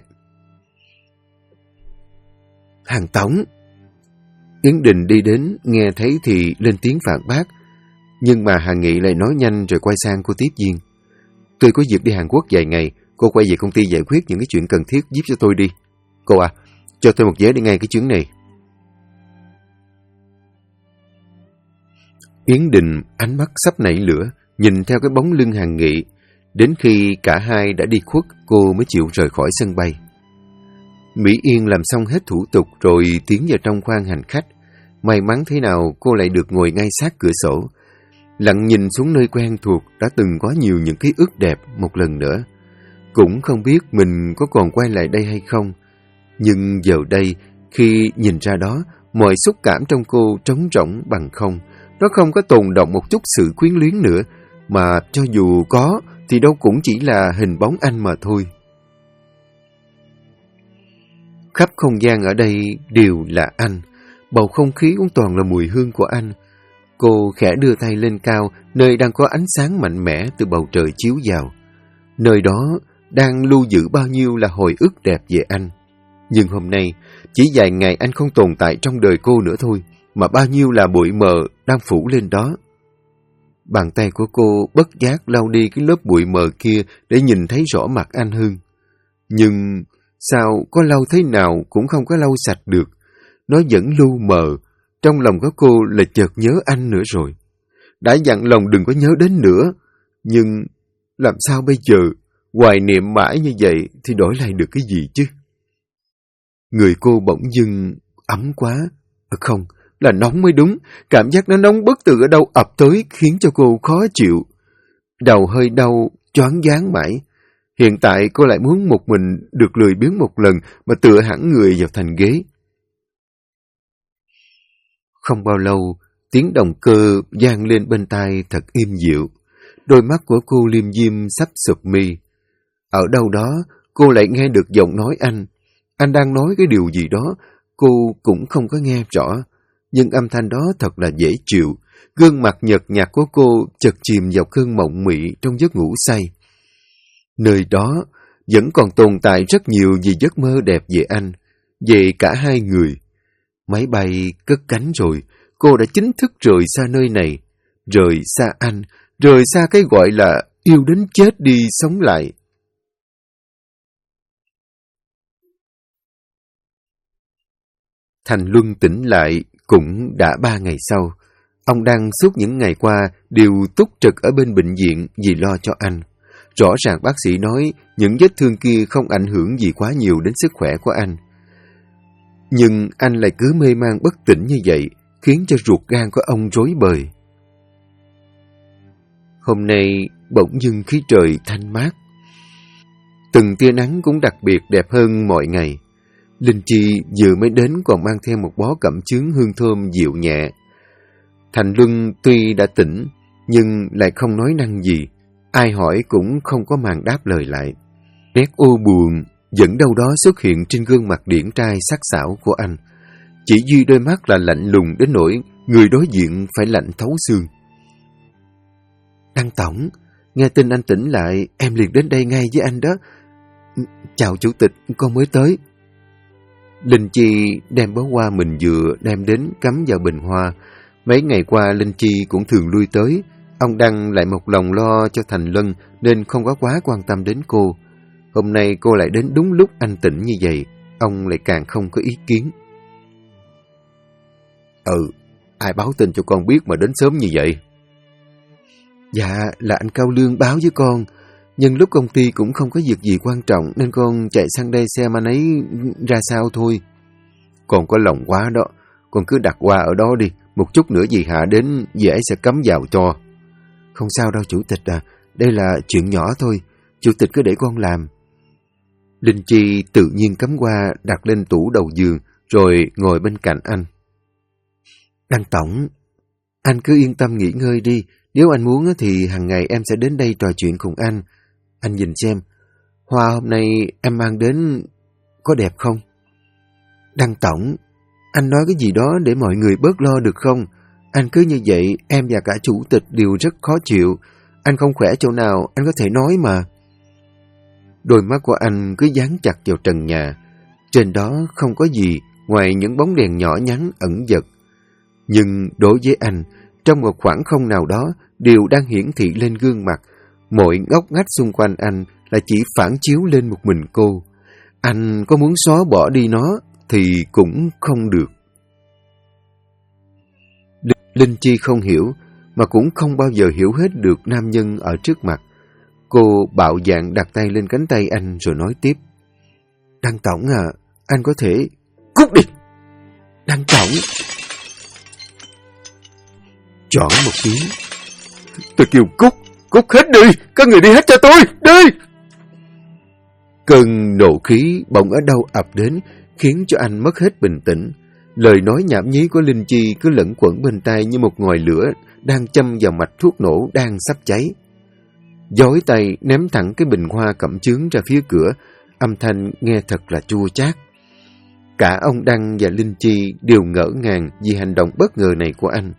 Hàng tổng! Yến Đình đi đến, nghe thấy thì lên tiếng phản bác. Nhưng mà Hàng Nghị lại nói nhanh rồi quay sang cô tiếp viên. Tôi có việc đi Hàn Quốc vài ngày, cô quay về công ty giải quyết những cái chuyện cần thiết giúp cho tôi đi. Cô à, cho tôi một vé đi ngay cái chuyến này. Yến Đình ánh mắt sắp nảy lửa, nhìn theo cái bóng lưng Hàng Nghị. Đến khi cả hai đã đi khuất, cô mới chịu rời khỏi sân bay. Mỹ Yên làm xong hết thủ tục rồi tiến vào trong khoang hành khách. May mắn thế nào cô lại được ngồi ngay sát cửa sổ. Lặng nhìn xuống nơi quen thuộc đã từng có nhiều những ký ức đẹp một lần nữa. Cũng không biết mình có còn quay lại đây hay không. Nhưng giờ đây, khi nhìn ra đó, mọi xúc cảm trong cô trống rỗng bằng không. Nó không có tồn đọng một chút sự quyến luyến nữa, mà cho dù có thì đâu cũng chỉ là hình bóng anh mà thôi. Khắp không gian ở đây đều là anh, bầu không khí cũng toàn là mùi hương của anh. Cô khẽ đưa tay lên cao, nơi đang có ánh sáng mạnh mẽ từ bầu trời chiếu vào. Nơi đó đang lưu giữ bao nhiêu là hồi ức đẹp về anh. Nhưng hôm nay, chỉ vài ngày anh không tồn tại trong đời cô nữa thôi, mà bao nhiêu là bụi mờ đang phủ lên đó. Bàn tay của cô bất giác lau đi cái lớp bụi mờ kia để nhìn thấy rõ mặt anh hơn. Nhưng sao có lau thế nào cũng không có lau sạch được. Nó vẫn lu mờ. Trong lòng của cô là chợt nhớ anh nữa rồi. Đã dặn lòng đừng có nhớ đến nữa. Nhưng làm sao bây giờ? Hoài niệm mãi như vậy thì đổi lại được cái gì chứ? Người cô bỗng dưng ấm quá. Không, là nóng mới đúng. Cảm giác nó nóng bất từ ở đâu ập tới khiến cho cô khó chịu. Đầu hơi đau, choáng váng mãi. Hiện tại cô lại muốn một mình được lười biếng một lần mà tựa hẳn người vào thành ghế. Không bao lâu, tiếng động cơ vang lên bên tai thật êm dịu. Đôi mắt của cô liêm diêm sắp sụp mi. Ở đâu đó, cô lại nghe được giọng nói anh. Anh đang nói cái điều gì đó, cô cũng không có nghe rõ. Nhưng âm thanh đó thật là dễ chịu. Gương mặt nhợt nhạt của cô chợt chìm vào cơn mộng mị trong giấc ngủ say. Nơi đó vẫn còn tồn tại rất nhiều về giấc mơ đẹp về anh, về cả hai người. Máy bay cất cánh rồi, cô đã chính thức rời xa nơi này, rời xa anh, rời xa cái gọi là yêu đến chết đi sống lại. Thành Luân tỉnh lại cũng đã 3 ngày sau. Ông đang suốt những ngày qua đều túc trực ở bên bệnh viện vì lo cho anh. Rõ ràng bác sĩ nói những vết thương kia không ảnh hưởng gì quá nhiều đến sức khỏe của anh. Nhưng anh lại cứ mê man bất tỉnh như vậy, khiến cho ruột gan của ông rối bời. Hôm nay bỗng dưng khí trời thanh mát. Từng tia nắng cũng đặc biệt đẹp hơn mọi ngày. Linh Chi vừa mới đến còn mang theo một bó cẩm chướng hương thơm dịu nhẹ. Thành Luân tuy đã tỉnh, nhưng lại không nói năng gì. Ai hỏi cũng không có màng đáp lời lại. Nét u buồn vẫn đâu đó xuất hiện trên gương mặt điển trai sắc sảo của anh. Chỉ duy đôi mắt là lạnh lùng đến nỗi người đối diện phải lạnh thấu xương. Đăng Tổng, nghe tin anh tỉnh lại, em liền đến đây ngay với anh đó. Chào chủ tịch, con mới tới. Linh Chi đem bó hoa mình vừa đem đến cắm vào bình hoa. Mấy ngày qua Linh Chi cũng thường lui tới. Ông Đăng lại một lòng lo cho Thành Luân nên không có quá quan tâm đến cô. Hôm nay cô lại đến đúng lúc anh tỉnh như vậy, ông lại càng không có ý kiến. Ai báo tin cho con biết mà đến sớm như vậy? Dạ, là anh Cao Lương báo với con. Nhưng lúc công ty cũng không có việc gì quan trọng nên con chạy sang đây xem anh ấy ra sao thôi. Con có lòng quá đó, con cứ đặt hoa ở đó đi, một chút nữa dì Hạ đến dì ấy sẽ cắm vào cho. Không sao đâu chủ tịch à, đây là chuyện nhỏ thôi, chủ tịch cứ để con làm. Linh Chi tự nhiên cắm hoa đặt lên tủ đầu giường rồi ngồi bên cạnh anh. Đăng Tổng, anh cứ yên tâm nghỉ ngơi đi, nếu anh muốn thì hàng ngày em sẽ đến đây trò chuyện cùng anh. Anh nhìn xem, hoa hôm nay em mang đến có đẹp không? Đăng Tổng, anh nói cái gì đó để mọi người bớt lo được không? Anh cứ như vậy, em và cả chủ tịch đều rất khó chịu. Anh không khỏe chỗ nào, anh có thể nói mà. Đôi mắt của anh cứ dán chặt vào trần nhà. Trên đó không có gì ngoài những bóng đèn nhỏ nhắn ẩn dật. Nhưng đối với anh, trong một khoảng không nào đó, đều đang hiển thị lên gương mặt. Mọi ngóc ngách xung quanh anh là chỉ phản chiếu lên một mình cô. Anh có muốn xóa bỏ đi nó thì cũng không được. Linh Chi không hiểu, mà cũng không bao giờ hiểu hết được nam nhân ở trước mặt. Cô bạo dạn đặt tay lên cánh tay anh rồi nói tiếp. Đăng Tổng à, anh có thể... Cút đi! Đăng Tổng! Chọn một tiếng. Tôi kêu cút! Cút hết đi! Các người đi hết cho tôi! Đi! Cơn nộ khí bỗng ở đâu ập đến, khiến cho anh mất hết bình tĩnh. Lời nói nhảm nhí của Linh Chi cứ lẫn quẩn bên tai như một ngòi lửa đang châm vào mạch thuốc nổ đang sắp cháy. Giói tay ném thẳng cái bình hoa cẩm chướng ra phía cửa, âm thanh nghe thật là chua chát. Cả ông Đăng và Linh Chi đều ngỡ ngàng vì hành động bất ngờ này của anh.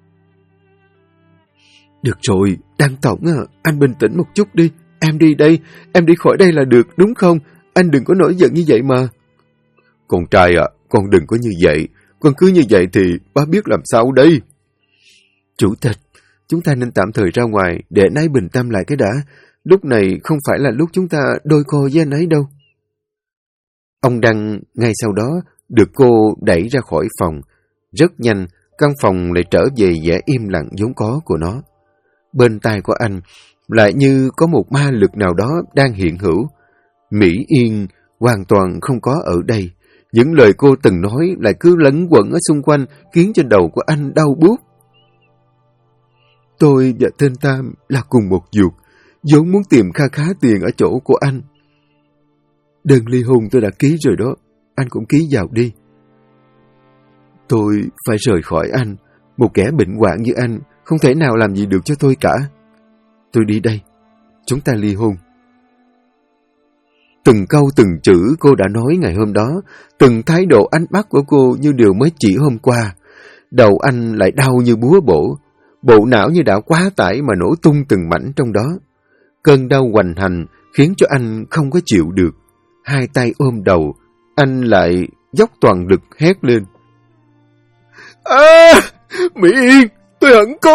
Được rồi, Đăng Tổng à, anh bình tĩnh một chút đi. Em đi đây, em đi khỏi đây là được, đúng không? Anh đừng có nổi giận như vậy mà. Con trai à, con đừng có như vậy. Con cứ như vậy thì bác biết làm sao đây. Chủ tịch, chúng ta nên tạm thời ra ngoài để anh ấy bình tâm lại cái đã. Lúc này không phải là lúc chúng ta đôi co với anh ấy đâu. Ông Đăng ngay sau đó được cô đẩy ra khỏi phòng. Rất nhanh, căn phòng lại trở về vẻ im lặng vốn có của nó. Bên tai của anh lại như có một ma lực nào đó đang hiện hữu. Mỹ Yên hoàn toàn không có ở đây. Những lời cô từng nói lại cứ lẫn quẩn ở xung quanh, khiến cho đầu của anh đau buốt. Tôi và tên Tam là cùng một ruột, vốn muốn tìm kha khá tiền ở chỗ của anh. Đơn ly hôn tôi đã ký rồi đó, anh cũng ký vào đi. Tôi phải rời khỏi anh, một kẻ bệnh hoạn như anh không thể nào làm gì được cho tôi cả. Tôi đi đây, chúng ta ly hôn. Từng câu từng chữ cô đã nói ngày hôm đó, từng thái độ ánh mắt của cô như điều mới chỉ hôm qua. Đầu anh lại đau như búa bổ, bộ não như đã quá tải mà nổ tung từng mảnh trong đó. Cơn đau hoành hành khiến cho anh không có chịu được. Hai tay ôm đầu, anh lại dốc toàn lực hét lên. Mỹ Yên, tôi hận cô!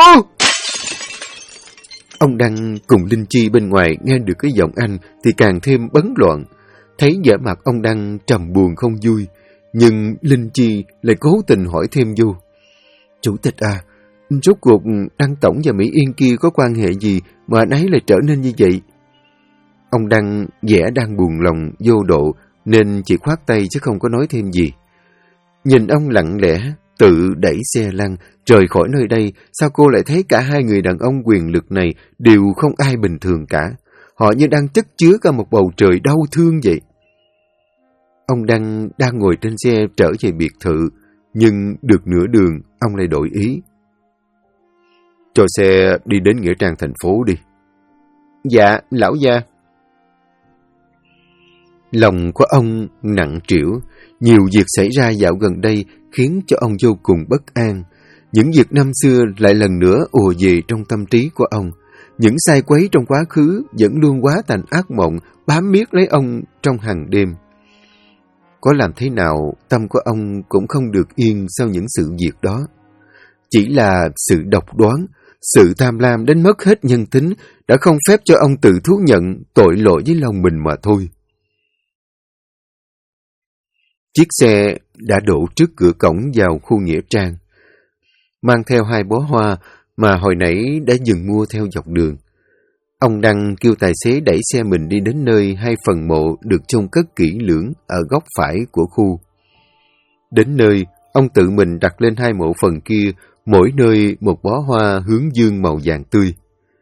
Ông Đăng cùng Linh Chi bên ngoài nghe được cái giọng anh thì càng thêm bấn loạn. Thấy vẻ mặt ông Đăng trầm buồn không vui, nhưng Linh Chi lại cố tình hỏi thêm vô. Chủ tịch à, rốt cuộc Đăng Tổng và Mỹ Yên kia có quan hệ gì mà anh ấy lại trở nên như vậy? Ông Đăng vẻ đang buồn lòng vô độ nên chỉ khoát tay chứ không có nói thêm gì. Nhìn ông lặng lẽ tự đẩy xe lăn rời khỏi nơi đây, sao cô lại thấy cả hai người đàn ông quyền lực này đều không ai bình thường cả. Họ như đang chất chứa cả một bầu trời đau thương vậy. Ông đang ngồi trên xe trở về biệt thự, nhưng được nửa đường ông lại đổi ý. Cho xe đi đến nghĩa trang thành phố đi. Dạ, lão gia. Lòng của ông nặng trĩu, nhiều việc xảy ra dạo gần đây khiến cho ông vô cùng bất an. Những việc năm xưa lại lần nữa ùa về trong tâm trí của ông. Những sai quấy trong quá khứ vẫn luôn hóa thành ác mộng bám miết lấy ông trong hàng đêm. Có làm thế nào, tâm của ông cũng không được yên sau những sự việc đó. Chỉ là sự độc đoán, sự tham lam đến mất hết nhân tính đã không phép cho ông tự thú nhận tội lỗi với lòng mình mà thôi. Chiếc xe đã đổ trước cửa cổng vào khu nghĩa trang, mang theo 2 bó hoa mà hồi nãy đã dừng mua theo dọc đường. Ông Đăng kêu tài xế đẩy xe mình đi đến nơi 2 phần mộ được chôn cất kỹ lưỡng ở góc phải của khu. Đến nơi, ông tự mình đặt lên 2 mộ phần kia, mỗi nơi một bó hoa hướng dương màu vàng tươi.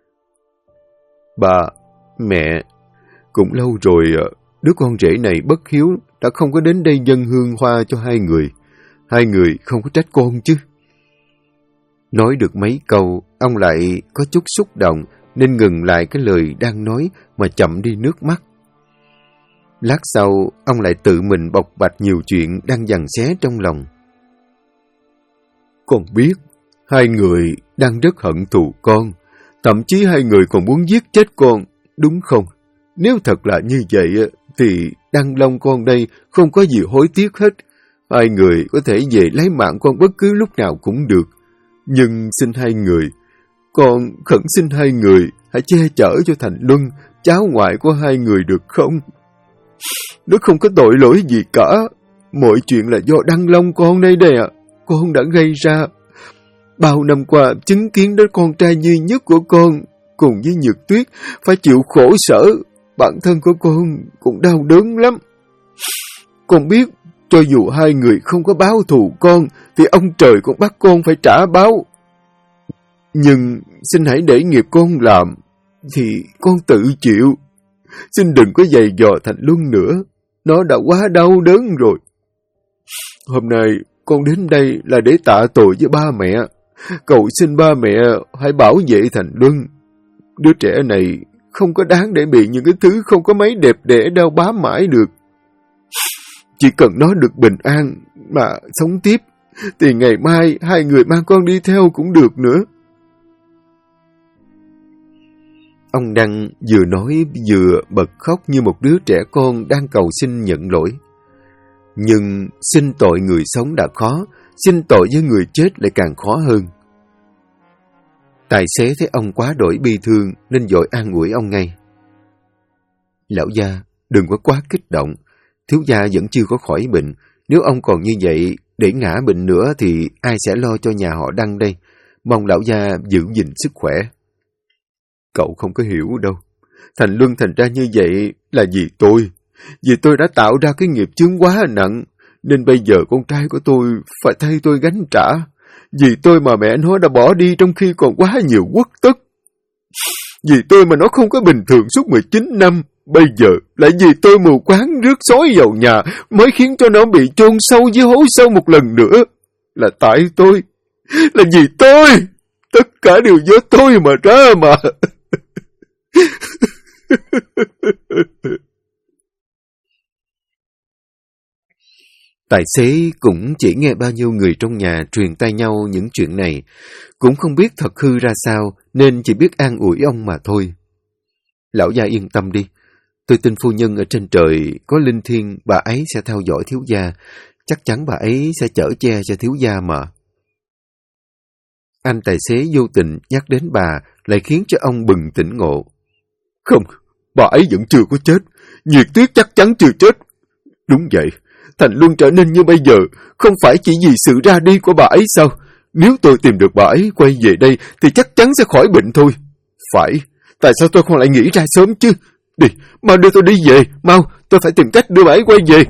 Bà, mẹ, cũng lâu rồi đứa con rể này bất hiếu đã không có đến đây dâng hương hoa cho 2 người. 2 người không có trách con chứ. Nói được mấy câu, ông lại có chút xúc động nên ngừng lại cái lời đang nói mà chậm đi nước mắt. Lát sau, ông lại tự mình bộc bạch nhiều chuyện đang giằng xé trong lòng. Con biết, 2 người đang rất hận thù con, thậm chí 2 người còn muốn giết chết con, đúng không? Nếu thật là như vậy thì Đăng Long con đây không có gì hối tiếc hết. 2 người có thể về lấy mạng con bất cứ lúc nào cũng được. Nhưng xin 2 người, con khẩn xin 2 người hãy che chở cho Thành Luân, cháu ngoại của 2 người được không? Nó không có tội lỗi gì cả. Mọi chuyện là do Đăng Long con đây nè, con đã gây ra. Bao năm qua chứng kiến đến con trai duy nhất của con cùng với Nhược Tuyết phải chịu khổ sở, bản thân của con cũng đau đớn lắm. Con biết cho dù 2 người không có báo thù con thì ông trời cũng bắt con phải trả báo. Nhưng xin hãy để nghiệp con làm thì con tự chịu. Xin đừng có giày dò Thành Luân nữa, nó đã quá đau đớn rồi. Hôm nay con đến đây là để tạ tội với ba mẹ, cầu xin ba mẹ hãy bảo vệ Thành Luân. Đứa trẻ này không có đáng để bị những cái thứ không có mấy đẹp đẽ đau bám mãi được. Chỉ cần nó được bình an mà sống tiếp, thì ngày mai 2 người mang con đi theo cũng được nữa. Ông Đăng vừa nói vừa bật khóc như một đứa trẻ con đang cầu xin nhận lỗi. Nhưng xin tội người sống đã khó, xin tội với người chết lại càng khó hơn. Tài xế thấy ông quá đổi bi thương nên vội an ủi ông ngay. Lão gia, đừng có quá kích động. Thiếu gia vẫn chưa có khỏi bệnh. Nếu ông còn như vậy, để ngã bệnh nữa thì ai sẽ lo cho nhà họ Đăng đây? Mong lão gia giữ gìn sức khỏe. Cậu không có hiểu đâu. Thành Luân thành ra như vậy là vì tôi. Vì tôi đã tạo ra cái nghiệp chướng quá nặng, nên bây giờ con trai của tôi phải thay tôi gánh trả. Vì tôi mà mẹ nó đã bỏ đi trong khi còn quá nhiều uất tất. Vì tôi mà nó không có bình thường suốt 19 năm. Bây giờ lại vì tôi mù quáng rước sói vào nhà mới khiến cho nó bị chôn sâu dưới hố sâu một lần nữa. Là tại tôi. Là vì tôi. Tất cả đều do tôi mà ra mà. Tài xế cũng chỉ nghe bao nhiêu người trong nhà truyền tai nhau những chuyện này, cũng không biết thật hư ra sao nên chỉ biết an ủi ông mà thôi. Lão gia yên tâm đi, tôi tin phu nhân ở trên trời có linh thiêng, bà ấy sẽ theo dõi thiếu gia, chắc chắn bà ấy sẽ chở che cho thiếu gia mà. Anh tài xế vô tình nhắc đến bà lại khiến cho ông bừng tỉnh ngộ. Không, bà ấy vẫn chưa có chết, Nhiệt Tuyết chắc chắn chưa chết. Đúng vậy, Thành Luân trở nên như bây giờ không phải chỉ vì sự ra đi của bà ấy sao? Nếu tôi tìm được bà ấy quay về đây thì chắc chắn sẽ khỏi bệnh thôi. Phải, tại sao tôi không lại nghĩ ra sớm chứ? Đi, mau đưa tôi đi về, mau, tôi phải tìm cách đưa bà ấy quay về.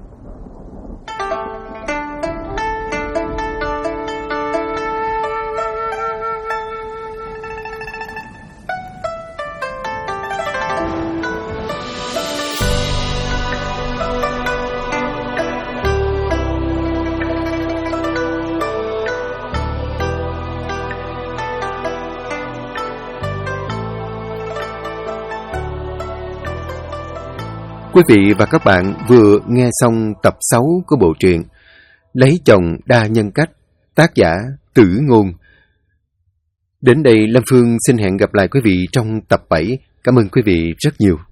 Quý vị và các bạn vừa nghe xong tập 6 của bộ truyện Lấy chồng đa nhân cách, tác giả Tử Ngôn. Đến đây Lâm Phương xin hẹn gặp lại quý vị trong tập 7. Cảm ơn quý vị rất nhiều.